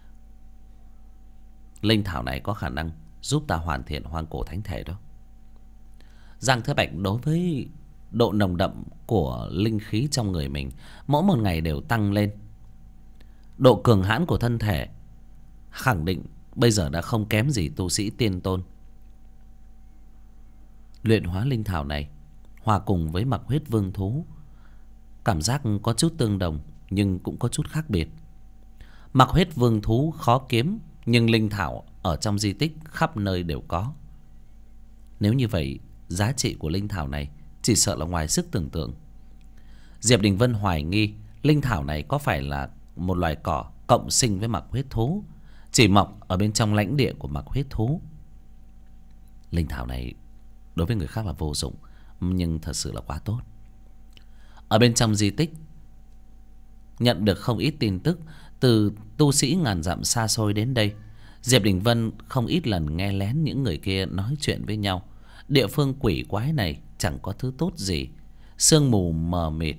linh thảo này có khả năng giúp ta hoàn thiện hoang cổ thánh thể đó. Giang Thế Bạch đối với độ nồng đậm của linh khí trong người mình mỗi một ngày đều tăng lên. Độ cường hãn của thân thể khẳng định bây giờ đã không kém gì tu sĩ tiên tôn. Luyện hóa linh thảo này hòa cùng với mặc huyết vương thú, cảm giác có chút tương đồng nhưng cũng có chút khác biệt. Mặc huyết vương thú khó kiếm, nhưng linh thảo ở trong di tích khắp nơi đều có. Nếu như vậy, giá trị của linh thảo này chỉ sợ là ngoài sức tưởng tượng. Diệp Đình Vân hoài nghi linh thảo này có phải là một loài cỏ cộng sinh với mặc huyết thú, chỉ mọc ở bên trong lãnh địa của mặc huyết thú. Linh thảo này đối với người khác là vô dụng, nhưng thật sự là quá tốt. Ở bên trong di tích nhận được không ít tin tức từ tu sĩ ngàn dặm xa xôi đến đây. Diệp Đình Vân không ít lần nghe lén những người kia nói chuyện với nhau. Địa phương quỷ quái này chẳng có thứ tốt gì, sương mù mờ mịt.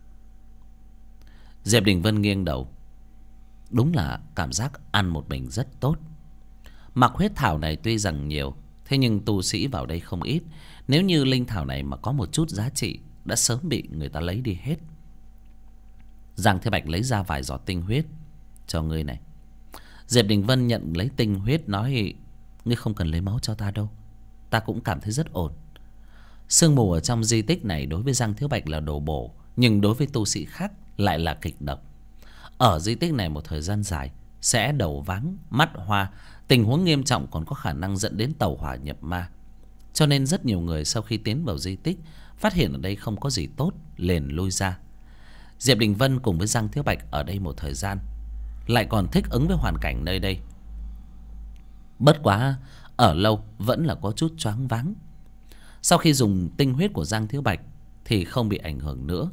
Diệp Đình Vân nghiêng đầu. Đúng là cảm giác ăn một mình rất tốt. Mặc huyết thảo này tuy rằng nhiều, thế nhưng tu sĩ vào đây không ít. Nếu như linh thảo này mà có một chút giá trị, đã sớm bị người ta lấy đi hết. Giang Thế Bạch lấy ra vài giọt tinh huyết cho ngươi này. Diệp Đình Vân nhận lấy tinh huyết nói, ngươi không cần lấy máu cho ta đâu, ta cũng cảm thấy rất ổn. Sương mù ở trong di tích này đối với Giang Thiếu Bạch là đồ bổ, nhưng đối với tu sĩ khác lại là kịch độc. Ở di tích này một thời gian dài sẽ đầu váng mắt hoa, tình huống nghiêm trọng còn có khả năng dẫn đến tẩu hỏa nhập ma. Cho nên rất nhiều người sau khi tiến vào di tích phát hiện ở đây không có gì tốt liền lui ra. Diệp Đình Vân cùng với Giang Thiếu Bạch ở đây một thời gian, lại còn thích ứng với hoàn cảnh nơi đây. Bất quá ở lâu vẫn là có chút choáng váng. Sau khi dùng tinh huyết của Giang Thiếu Bạch thì không bị ảnh hưởng nữa.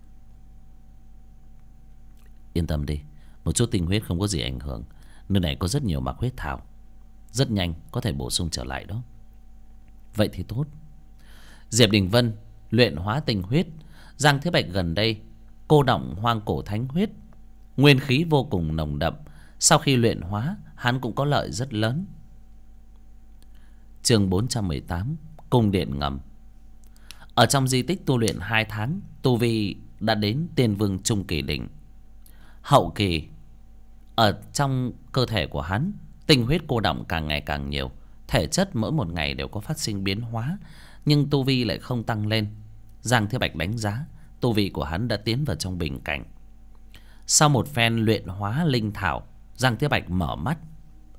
Yên tâm đi, một chút tinh huyết không có gì ảnh hưởng. Nơi này có rất nhiều mặc huyết thảo, rất nhanh có thể bổ sung trở lại đó. Vậy thì tốt. Diệp Đình Vân luyện hóa tinh huyết. Giang Thiếu Bạch gần đây cô động hoang cổ thánh huyết, nguyên khí vô cùng nồng đậm. Sau khi luyện hóa, hắn cũng có lợi rất lớn. Chương 418, cung điện ngầm. Ở trong di tích tu luyện 2 tháng, tu vi đã đến tiên vương trung kỳ đỉnh. Hậu kỳ, ở trong cơ thể của hắn, tinh huyết cô động càng ngày càng nhiều, thể chất mỗi một ngày đều có phát sinh biến hóa, nhưng tu vi lại không tăng lên. Giang Thiếu Bạch đánh giá tu vi của hắn đã tiến vào trong bình cảnh. Sau một phen luyện hóa linh thảo, Giang Thiếu Bạch mở mắt.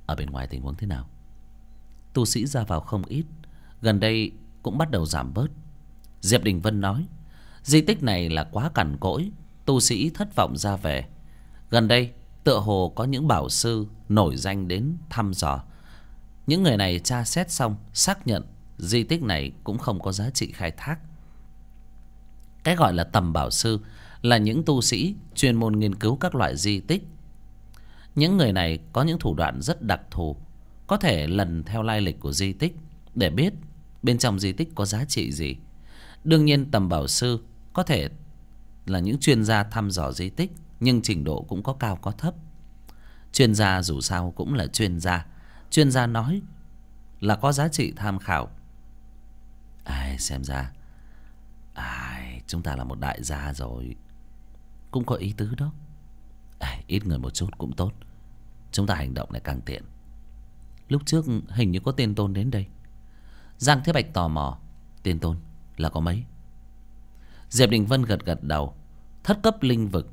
Ở bên ngoài tình huống thế nào? Tu sĩ ra vào không ít, gần đây cũng bắt đầu giảm bớt. Diệp Đình Vân nói, di tích này là quá cằn cỗi, tu sĩ thất vọng ra về. Gần đây tựa hồ có những bảo sư nổi danh đến thăm dò. Những người này tra xét xong xác nhận di tích này cũng không có giá trị khai thác. Cái gọi là tầm bảo sư là những tu sĩ chuyên môn nghiên cứu các loại di tích. Những người này có những thủ đoạn rất đặc thù, có thể lần theo lai lịch của di tích để biết bên trong di tích có giá trị gì. Đương nhiên tầm bảo sư có thể là những chuyên gia thăm dò di tích, nhưng trình độ cũng có cao có thấp. Chuyên gia dù sao cũng là chuyên gia. Chuyên gia nói là có giá trị tham khảo. Ai xem ra chúng ta là một đại gia rồi. Cũng có ý tứ đó. Ít người một chút cũng tốt, chúng ta hành động lại càng tiện. Lúc trước hình như có Tiên Tôn đến đây. Giang Thế Bạch tò mò, Tiên Tôn là có mấy? Diệp Đình Vân gật gật đầu. Thất cấp linh vực.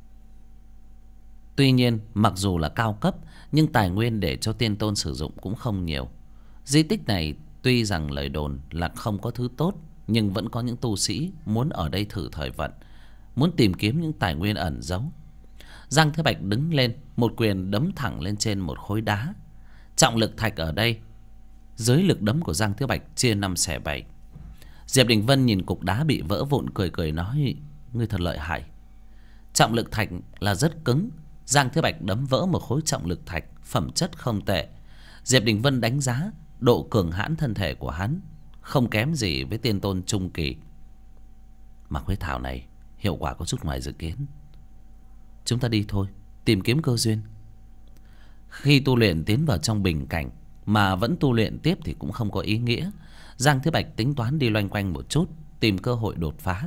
Tuy nhiên mặc dù là cao cấp, nhưng tài nguyên để cho Tiên Tôn sử dụng cũng không nhiều. Di tích này tuy rằng lời đồn là không có thứ tốt, nhưng vẫn có những tu sĩ muốn ở đây thử thời vận, muốn tìm kiếm những tài nguyên ẩn giấu. Giang Thế Bạch đứng lên, một quyền đấm thẳng lên trên một khối đá. Trọng lực thạch ở đây, dưới lực đấm của Giang Thế Bạch chia 5/7. Diệp Đình Vân nhìn cục đá bị vỡ vụn, cười cười nói, ngươi thật lợi hại. Trọng lực thạch là rất cứng. Giang Thế Bạch đấm vỡ một khối trọng lực thạch, phẩm chất không tệ. Diệp Đình Vân đánh giá độ cường hãn thân thể của hắn không kém gì với Tiên Tôn trung kỳ. Mà huyết thảo này hiệu quả có chút ngoài dự kiến. Chúng ta đi thôi, tìm kiếm cơ duyên. Khi tu luyện tiến vào trong bình cảnh mà vẫn tu luyện tiếp thì cũng không có ý nghĩa. Giang Thế Bạch tính toán đi loanh quanh một chút, tìm cơ hội đột phá.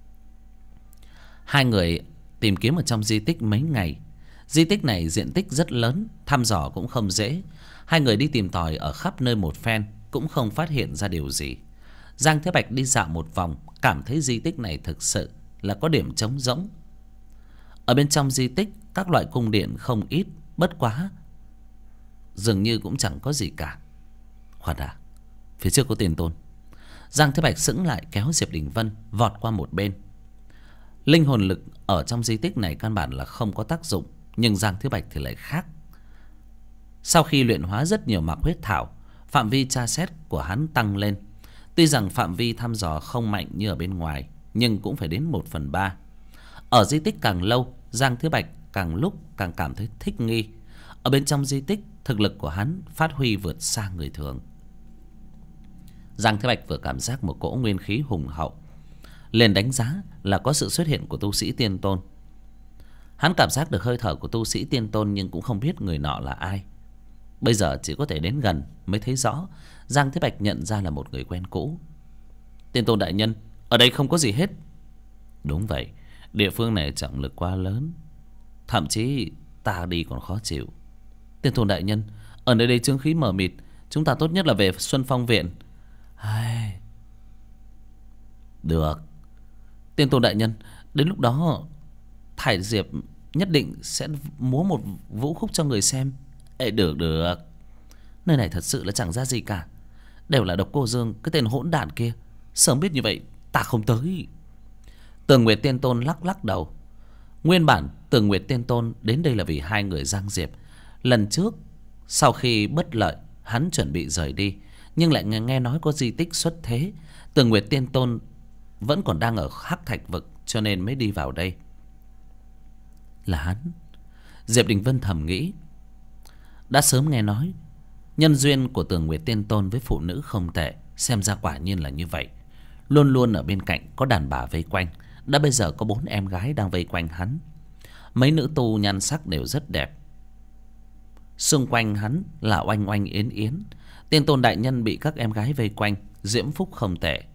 Hai người tìm kiếm ở trong di tích mấy ngày. Di tích này diện tích rất lớn, thăm dò cũng không dễ. Hai người đi tìm tòi ở khắp nơi một phen cũng không phát hiện ra điều gì. Giang Thế Bạch đi dạo một vòng, cảm thấy di tích này thực sự là có điểm trống rỗng. Ở bên trong di tích các loại cung điện không ít, bất quá dường như cũng chẳng có gì cả. Khoan đã, phía trước có Tiên Tôn. Giang Thế Bạch sững lại, kéo Diệp Đình Vân vọt qua một bên. Linh hồn lực ở trong di tích này căn bản là không có tác dụng, nhưng Giang Thế Bạch thì lại khác. Sau khi luyện hóa rất nhiều mạc huyết thảo, phạm vi tra xét của hắn tăng lên. Tuy rằng phạm vi thăm dò không mạnh như ở bên ngoài, nhưng cũng phải đến 1/3. Ở di tích càng lâu, Giang Thế Bạch càng lúc càng cảm thấy thích nghi. Ở bên trong di tích, thực lực của hắn phát huy vượt xa người thường. Giang Thế Bạch vừa cảm giác một cỗ nguyên khí hùng hậu, liền đánh giá là có sự xuất hiện của tu sĩ Tiên Tôn. Hắn cảm giác được hơi thở của tu sĩ Tiên Tôn, nhưng cũng không biết người nọ là ai. Bây giờ chỉ có thể đến gần mới thấy rõ. Giang Thế Bạch nhận ra là một người quen cũ. Tiên Tôn đại nhân, ở đây không có gì hết. Đúng vậy, địa phương này trọng lực quá lớn, thậm chí ta đi còn khó chịu. Tiên Tôn đại nhân, ở nơi đây chướng khí mờ mịt, chúng ta tốt nhất là về Xuân Phong Viện. Được, Tiên Tôn đại nhân, đến lúc đó Thải Diệp nhất định sẽ múa một vũ khúc cho người xem. Được. Nơi này thật sự là chẳng ra gì cả, đều là Độc Cô Dương, cái tên hỗn đản kia. Sớm biết như vậy ta không tới. Tường Nguyệt Tiên Tôn lắc lắc đầu. Nguyên bản Tường Nguyệt Tiên Tôn đến đây là vì hai người Giang Diệp. Lần trước sau khi bất lợi, hắn chuẩn bị rời đi, nhưng lại nghe nói có di tích xuất thế. Tường Nguyệt Tiên Tôn vẫn còn đang ở Hắc Thạch Vực, cho nên mới đi vào đây. Là hắn. Diệp Đình Vân thầm nghĩ. Đã sớm nghe nói nhân duyên của Tường Nguyệt Tiên Tôn với phụ nữ không tệ, xem ra quả nhiên là như vậy. Luôn luôn ở bên cạnh có đàn bà vây quanh. Đã bây giờ có 4 em gái đang vây quanh hắn. Mấy nữ tu nhan sắc đều rất đẹp. Xung quanh hắn là oanh oanh yến yến. Tiên Tôn đại nhân bị các em gái vây quanh, diễm phúc không tệ.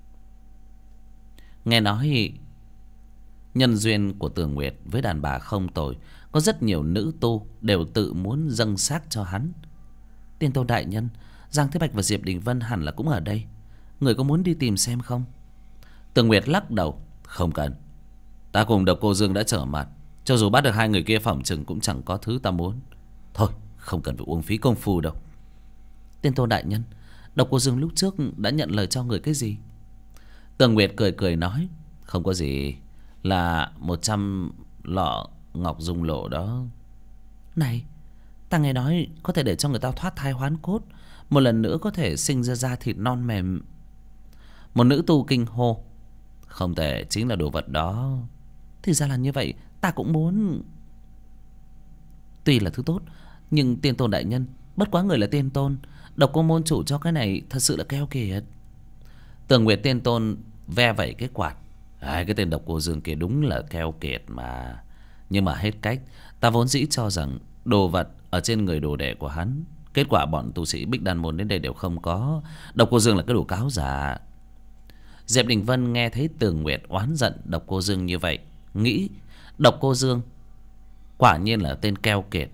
Nghe nói nhân duyên của Tường Nguyệt với đàn bà không tồi, có rất nhiều nữ tu đều tự muốn dâng xác cho hắn. Tiên Tôn đại nhân, Giang Thế Bạch và Diệp Đình Vân hẳn là cũng ở đây. Người có muốn đi tìm xem không? Tường Nguyệt lắc đầu. Không cần, ta cùng Độc Cô Dương đã trở mặt. Cho dù bắt được hai người kia phỏng chừng cũng chẳng có thứ ta muốn. Thôi Không cần phải uống phí công phu đâu. Tiên tôn đại nhân, Độc Cô Dương lúc trước đã nhận lời cho người cái gì? Tường Nguyệt cười cười nói, không có gì, là 100 lọ ngọc dung lộ đó. Này, ta nghe nói có thể để cho người ta thoát thai hoán cốt, một lần nữa có thể sinh ra da thịt non mềm. Một nữ tu kinh hô, không thể, chính là đồ vật đó. Thì ra là như vậy, ta cũng muốn. Tuy là thứ tốt, nhưng tiên tôn đại nhân, bất quá người là tiên tôn, Độc Cô môn chủ cho cái này thật sự là keo kiệt. Tường Nguyệt tiên tôn ve vẩy cái quạt. Cái tên Độc Cô Dương kia đúng là keo kiệt mà. Nhưng mà hết cách, ta vốn dĩ cho rằng đồ vật ở trên người đồ đệ của hắn. Kết quả bọn tu sĩ Bích Đan môn đến đây đều không có. Độc Cô Dương là cái đồ cáo giả. Diệp Đình Vân nghe thấy Tường Nguyệt oán giận Độc Cô Dương như vậy, nghĩ Độc Cô Dương quả nhiên là tên keo kiệt.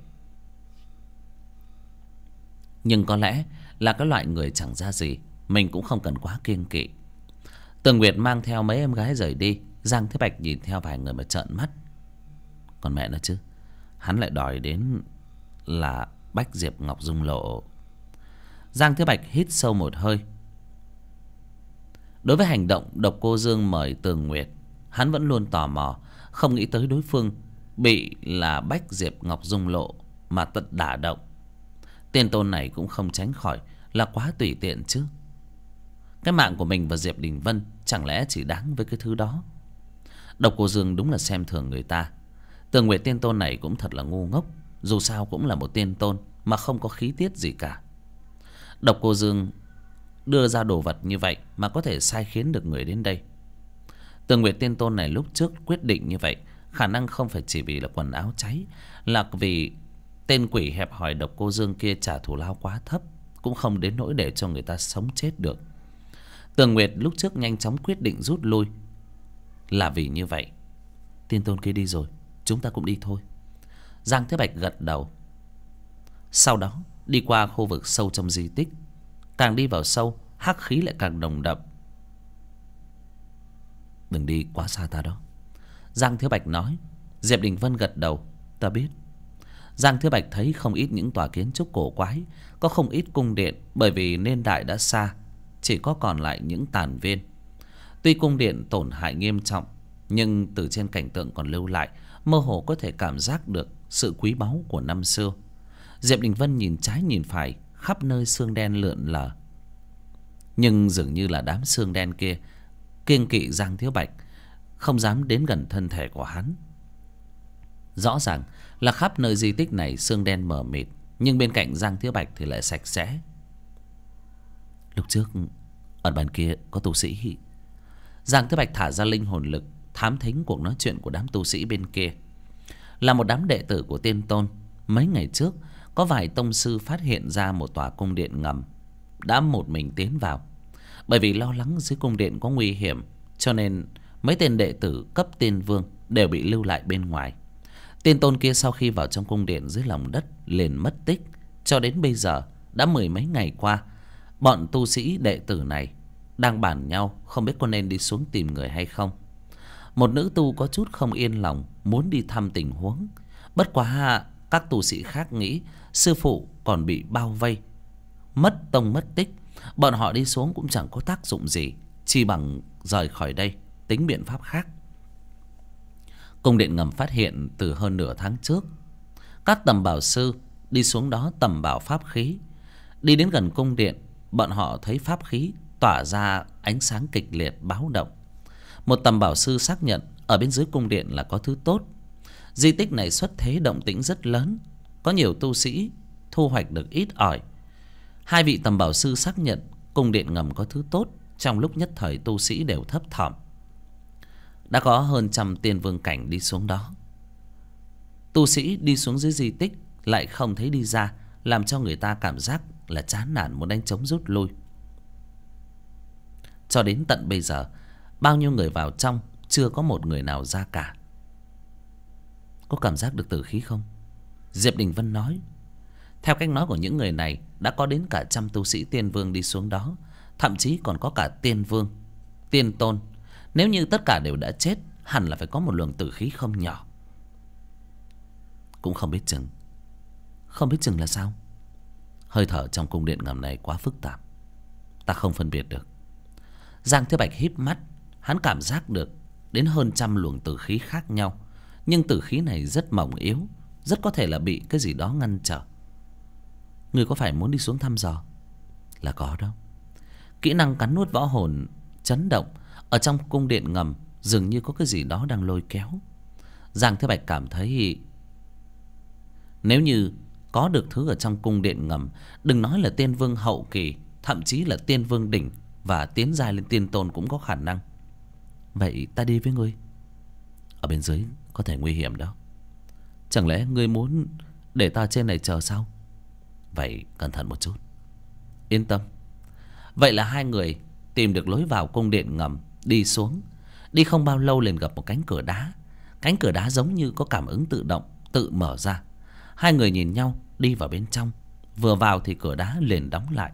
Nhưng có lẽ là cái loại người chẳng ra gì, mình cũng không cần quá kiêng kỵ. Tường Nguyệt mang theo mấy em gái rời đi. Giang Thế Bạch nhìn theo vài người mà trợn mắt. Còn mẹ nó chứ, hắn lại đòi đến là Bách Diệp Ngọc Dung Lộ. Giang Thế Bạch hít sâu một hơi. Đối với hành động Độc Cô Dương mời Tường Nguyệt, hắn vẫn luôn tò mò, không nghĩ tới đối phương bị là Bách Diệp Ngọc Dung Lộ mà tận đả động. Tiên tôn này cũng không tránh khỏi là quá tùy tiện chứ. Cái mạng của mình và Diệp Đình Vân chẳng lẽ chỉ đáng với cái thứ đó. Độc Cô Dương đúng là xem thường người ta. Tường Nguyệt tiên tôn này cũng thật là ngu ngốc. Dù sao cũng là một tiên tôn mà không có khí tiết gì cả. Độc Cô Dương đưa ra đồ vật như vậy mà có thể sai khiến được người đến đây. Tường Nguyệt tiên tôn này lúc trước quyết định như vậy, khả năng không phải chỉ vì là quần áo cháy, là vì tên quỷ hẹp hòi Độc Cô Dương kia trả thù lao quá thấp, cũng không đến nỗi để cho người ta sống chết được. Tường Nguyệt lúc trước nhanh chóng quyết định rút lui là vì như vậy. Tiên tôn kia đi rồi, chúng ta cũng đi thôi. Giang Thế Bạch gật đầu. Sau đó đi qua khu vực sâu trong di tích. Càng đi vào sâu, hắc khí lại càng nồng đậm. Đừng đi quá xa ta đó, Giang Thế Bạch nói. Diệp Đình Vân gật đầu, ta biết. Giang Thế Bạch thấy không ít những tòa kiến trúc cổ quái, có không ít cung điện, bởi vì niên đại đã xa, chỉ có còn lại những tàn viên. Tuy cung điện tổn hại nghiêm trọng, nhưng từ trên cảnh tượng còn lưu lại, mơ hồ có thể cảm giác được sự quý báu của năm xưa. Diệp Đình Vân nhìn trái nhìn phải, khắp nơi xương đen lượn lờ. Nhưng dường như là đám xương đen kia kiêng kỵ Giang Thiếu Bạch, không dám đến gần thân thể của hắn. Rõ ràng là khắp nơi di tích này xương đen mờ mịt, nhưng bên cạnh Giang Thiếu Bạch thì lại sạch sẽ. Lúc trước ở bàn kia có tu sĩ. Giang Thiếu Bạch thả ra linh hồn lực thám thính cuộc nói chuyện của đám tu sĩ bên kia. Là một đám đệ tử của tiên tôn. Mấy ngày trước có vài tông sư phát hiện ra một tòa cung điện ngầm, đã một mình tiến vào. Bởi vì lo lắng dưới cung điện có nguy hiểm, cho nên mấy tên đệ tử cấp tiên vương đều bị lưu lại bên ngoài. Tiên tôn kia sau khi vào trong cung điện dưới lòng đất liền mất tích. Cho đến bây giờ đã mười mấy ngày qua, bọn tu sĩ đệ tử này đang bàn nhau không biết có nên đi xuống tìm người hay không. Một nữ tu có chút không yên lòng, muốn đi thăm tình huống. Bất quá các tu sĩ khác nghĩ sư phụ còn bị bao vây, mất tông mất tích, bọn họ đi xuống cũng chẳng có tác dụng gì, chỉ bằng rời khỏi đây tính biện pháp khác. Cung điện ngầm phát hiện từ hơn nửa tháng trước. Các tầm bảo sư đi xuống đó tầm bảo pháp khí. Đi đến gần cung điện, bọn họ thấy pháp khí tỏa ra ánh sáng kịch liệt báo động. Một tầm bảo sư xác nhận ở bên dưới cung điện là có thứ tốt. Di tích này xuất thế động tĩnh rất lớn, có nhiều tu sĩ thu hoạch được ít ỏi. Hai vị tầm bảo sư xác nhận cung điện ngầm có thứ tốt, trong lúc nhất thời tu sĩ đều thấp thỏm. Đã có hơn 100 tiên vương cảnh đi xuống đó. Tu sĩ đi xuống dưới di tích lại không thấy đi ra, làm cho người ta cảm giác là chán nản muốn đánh trống rút lui. Cho đến tận bây giờ, bao nhiêu người vào trong chưa có một người nào ra cả. Có cảm giác được tử khí không? Diệp Đình Vân nói. Theo cách nói của những người này, đã có đến cả 100 tu sĩ tiên vương đi xuống đó, thậm chí còn có cả tiên vương, tiên tôn. Nếu như tất cả đều đã chết, hẳn là phải có một luồng tử khí không nhỏ. Cũng không biết chừng Không biết chừng là sao? Hơi thở trong cung điện ngầm này quá phức tạp, ta không phân biệt được. Giang Thiếu Bạch híp mắt. Hắn cảm giác được đến hơn trăm luồng tử khí khác nhau, nhưng tử khí này rất mỏng yếu, rất có thể là bị cái gì đó ngăn trở. Ngươi có phải muốn đi xuống thăm dò? Là có đâu. Kỹ năng cắn nuốt võ hồn chấn động. Ở trong cung điện ngầm dường như có cái gì đó đang lôi kéo. Giang Thế Bạch cảm thấy nếu như có được thứ ở trong cung điện ngầm, đừng nói là tiên vương hậu kỳ, thậm chí là tiên vương đỉnh và tiến giai lên tiên tôn cũng có khả năng. Vậy ta đi với ngươi. Ở bên dưới có thể nguy hiểm đó. Chẳng lẽ ngươi muốn để ta trên này chờ sao? Vậy cẩn thận một chút. Yên tâm. Vậy là hai người tìm được lối vào cung điện ngầm, đi xuống. Đi không bao lâu liền gặp một cánh cửa đá. Cánh cửa đá giống như có cảm ứng tự động, tự mở ra. Hai người nhìn nhau đi vào bên trong. Vừa vào thì cửa đá liền đóng lại.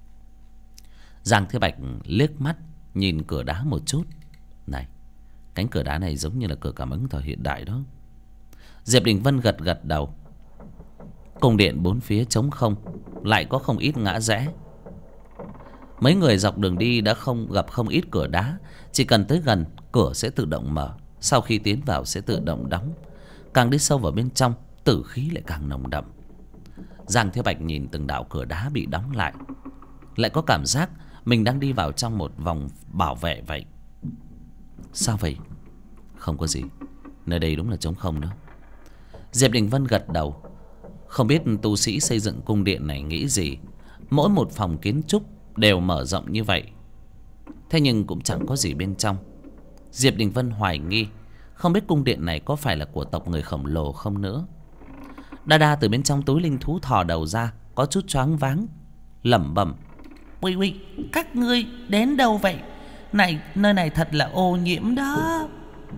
Giang Thế Bạch liếc mắt nhìn cửa đá một chút. Này, cánh cửa đá này giống như là cửa cảm ứng thời hiện đại đó. Diệp Đình Vân gật gật đầu. Cung điện bốn phía trống không, lại có không ít ngã rẽ. Mấy người dọc đường đi đã gặp không ít cửa đá. Chỉ cần tới gần, cửa sẽ tự động mở. Sau khi tiến vào sẽ tự động đóng. Càng đi sâu vào bên trong, tử khí lại càng nồng đậm. Giang Thế Bạch nhìn từng đạo cửa đá bị đóng lại, lại có cảm giác mình đang đi vào trong một vòng bảo vệ vậy. Sao vậy? Không có gì, nơi đây đúng là trống không đó. Diệp Đình Vân gật đầu. Không biết tu sĩ xây dựng cung điện này nghĩ gì. Mỗi một phòng kiến trúc đều mở rộng như vậy, thế nhưng cũng chẳng có gì bên trong. Diệp Đình Vân hoài nghi, không biết cung điện này có phải là của tộc người khổng lồ không nữa. Đa Đa từ bên trong túi linh thú thò đầu ra, có chút choáng váng, lẩm bẩm: Ui ui, các ngươi đến đâu vậy? Này, nơi này thật là ô nhiễm đó.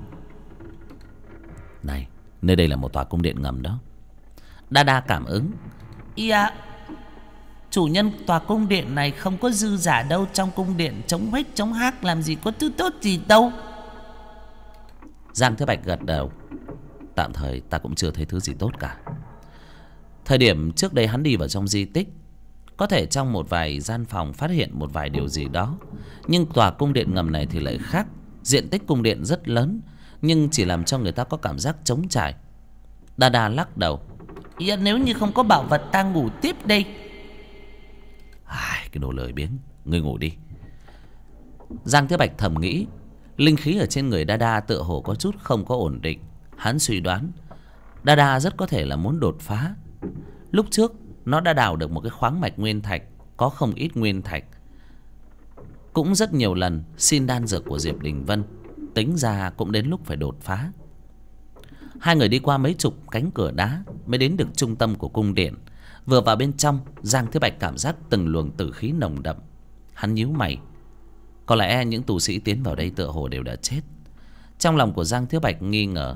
Này, nơi đây là một tòa cung điện ngầm đó. Đa Đa cảm ứng. Dạ, chủ nhân tòa cung điện này không có dư giả đâu. Trong cung điện chống huếch chống hác, làm gì có thứ tốt gì đâu. Giang Thế Bạch gật đầu. Tạm thời ta cũng chưa thấy thứ gì tốt cả. Thời điểm trước đây hắn đi vào trong di tích, có thể trong một vài gian phòng phát hiện một vài điều gì đó. Nhưng tòa cung điện ngầm này thì lại khác. Diện tích cung điện rất lớn, nhưng chỉ làm cho người ta có cảm giác trống trải. Đa Đa lắc đầu. Dạ, nếu như không có bảo vật ta ngủ tiếp đây. Cái đồ lười biếng, ngươi ngủ đi. Giang Thế Bạch thầm nghĩ. Linh khí ở trên người Đa Đa tựa hồ có chút không có ổn định. Hắn suy đoán Đa Đa rất có thể là muốn đột phá. Lúc trước nó đã đào được một cái khoáng mạch nguyên thạch, có không ít nguyên thạch. Cũng rất nhiều lần xin đan dược của Diệp Đình Vân. Tính ra cũng đến lúc phải đột phá. Hai người đi qua mấy chục cánh cửa đá mới đến được trung tâm của cung điện. Vừa vào bên trong, Giang Thế Bạch cảm giác từng luồng tử khí nồng đậm. Hắn nhíu mày. Có lẽ những tù sĩ tiến vào đây tựa hồ đều đã chết. Trong lòng của Giang Thế Bạch nghi ngờ.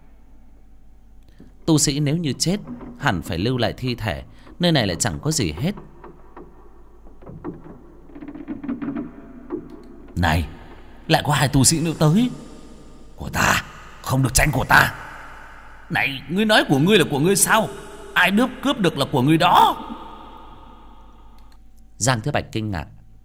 Tu sĩ nếu như chết hẳn phải lưu lại thi thể. Nơi này lại chẳng có gì hết. Này, lại có hai tu sĩ nữa tới. Của ta, không được tranh của ta. Này, ngươi nói của ngươi là của ngươi sao? Ai cướp được là của ngươi đó. Giang Thế Bạch kinh ngạc,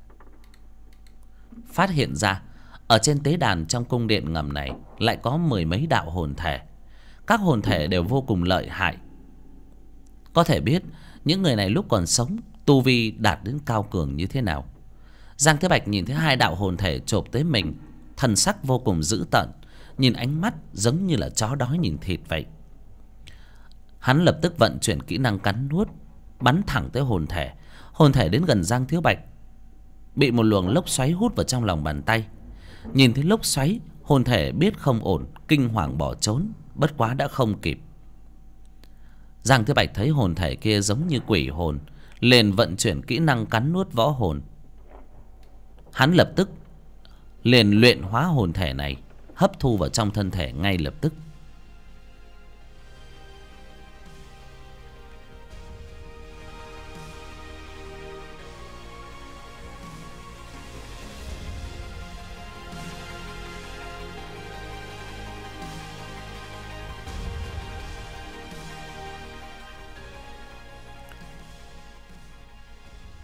phát hiện ra ở trên tế đàn trong cung điện ngầm này lại có mười mấy đạo hồn thể. Các hồn thể đều vô cùng lợi hại. Có thể biết những người này lúc còn sống tu vi đạt đến cao cường như thế nào. Giang Thế Bạch nhìn thấy hai đạo hồn thể chộp tới mình, thần sắc vô cùng dữ tợn, nhìn ánh mắt giống như là chó đói nhìn thịt vậy. Hắn lập tức vận chuyển kỹ năng cắn nuốt, bắn thẳng tới hồn thể. Hồn thể đến gần Giang Thiếu Bạch, bị một luồng lốc xoáy hút vào trong lòng bàn tay. Nhìn thấy lốc xoáy, hồn thể biết không ổn, kinh hoàng bỏ trốn, bất quá đã không kịp. Giang Thiếu Bạch thấy hồn thể kia giống như quỷ hồn, liền vận chuyển kỹ năng cắn nuốt võ hồn. Hắn lập tức liền luyện hóa hồn thể này, hấp thu vào trong thân thể ngay lập tức.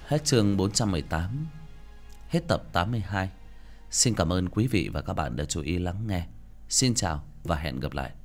Hết chương 418. Hết tập 82. Xin cảm ơn quý vị và các bạn đã chú ý lắng nghe. Xin chào và hẹn gặp lại.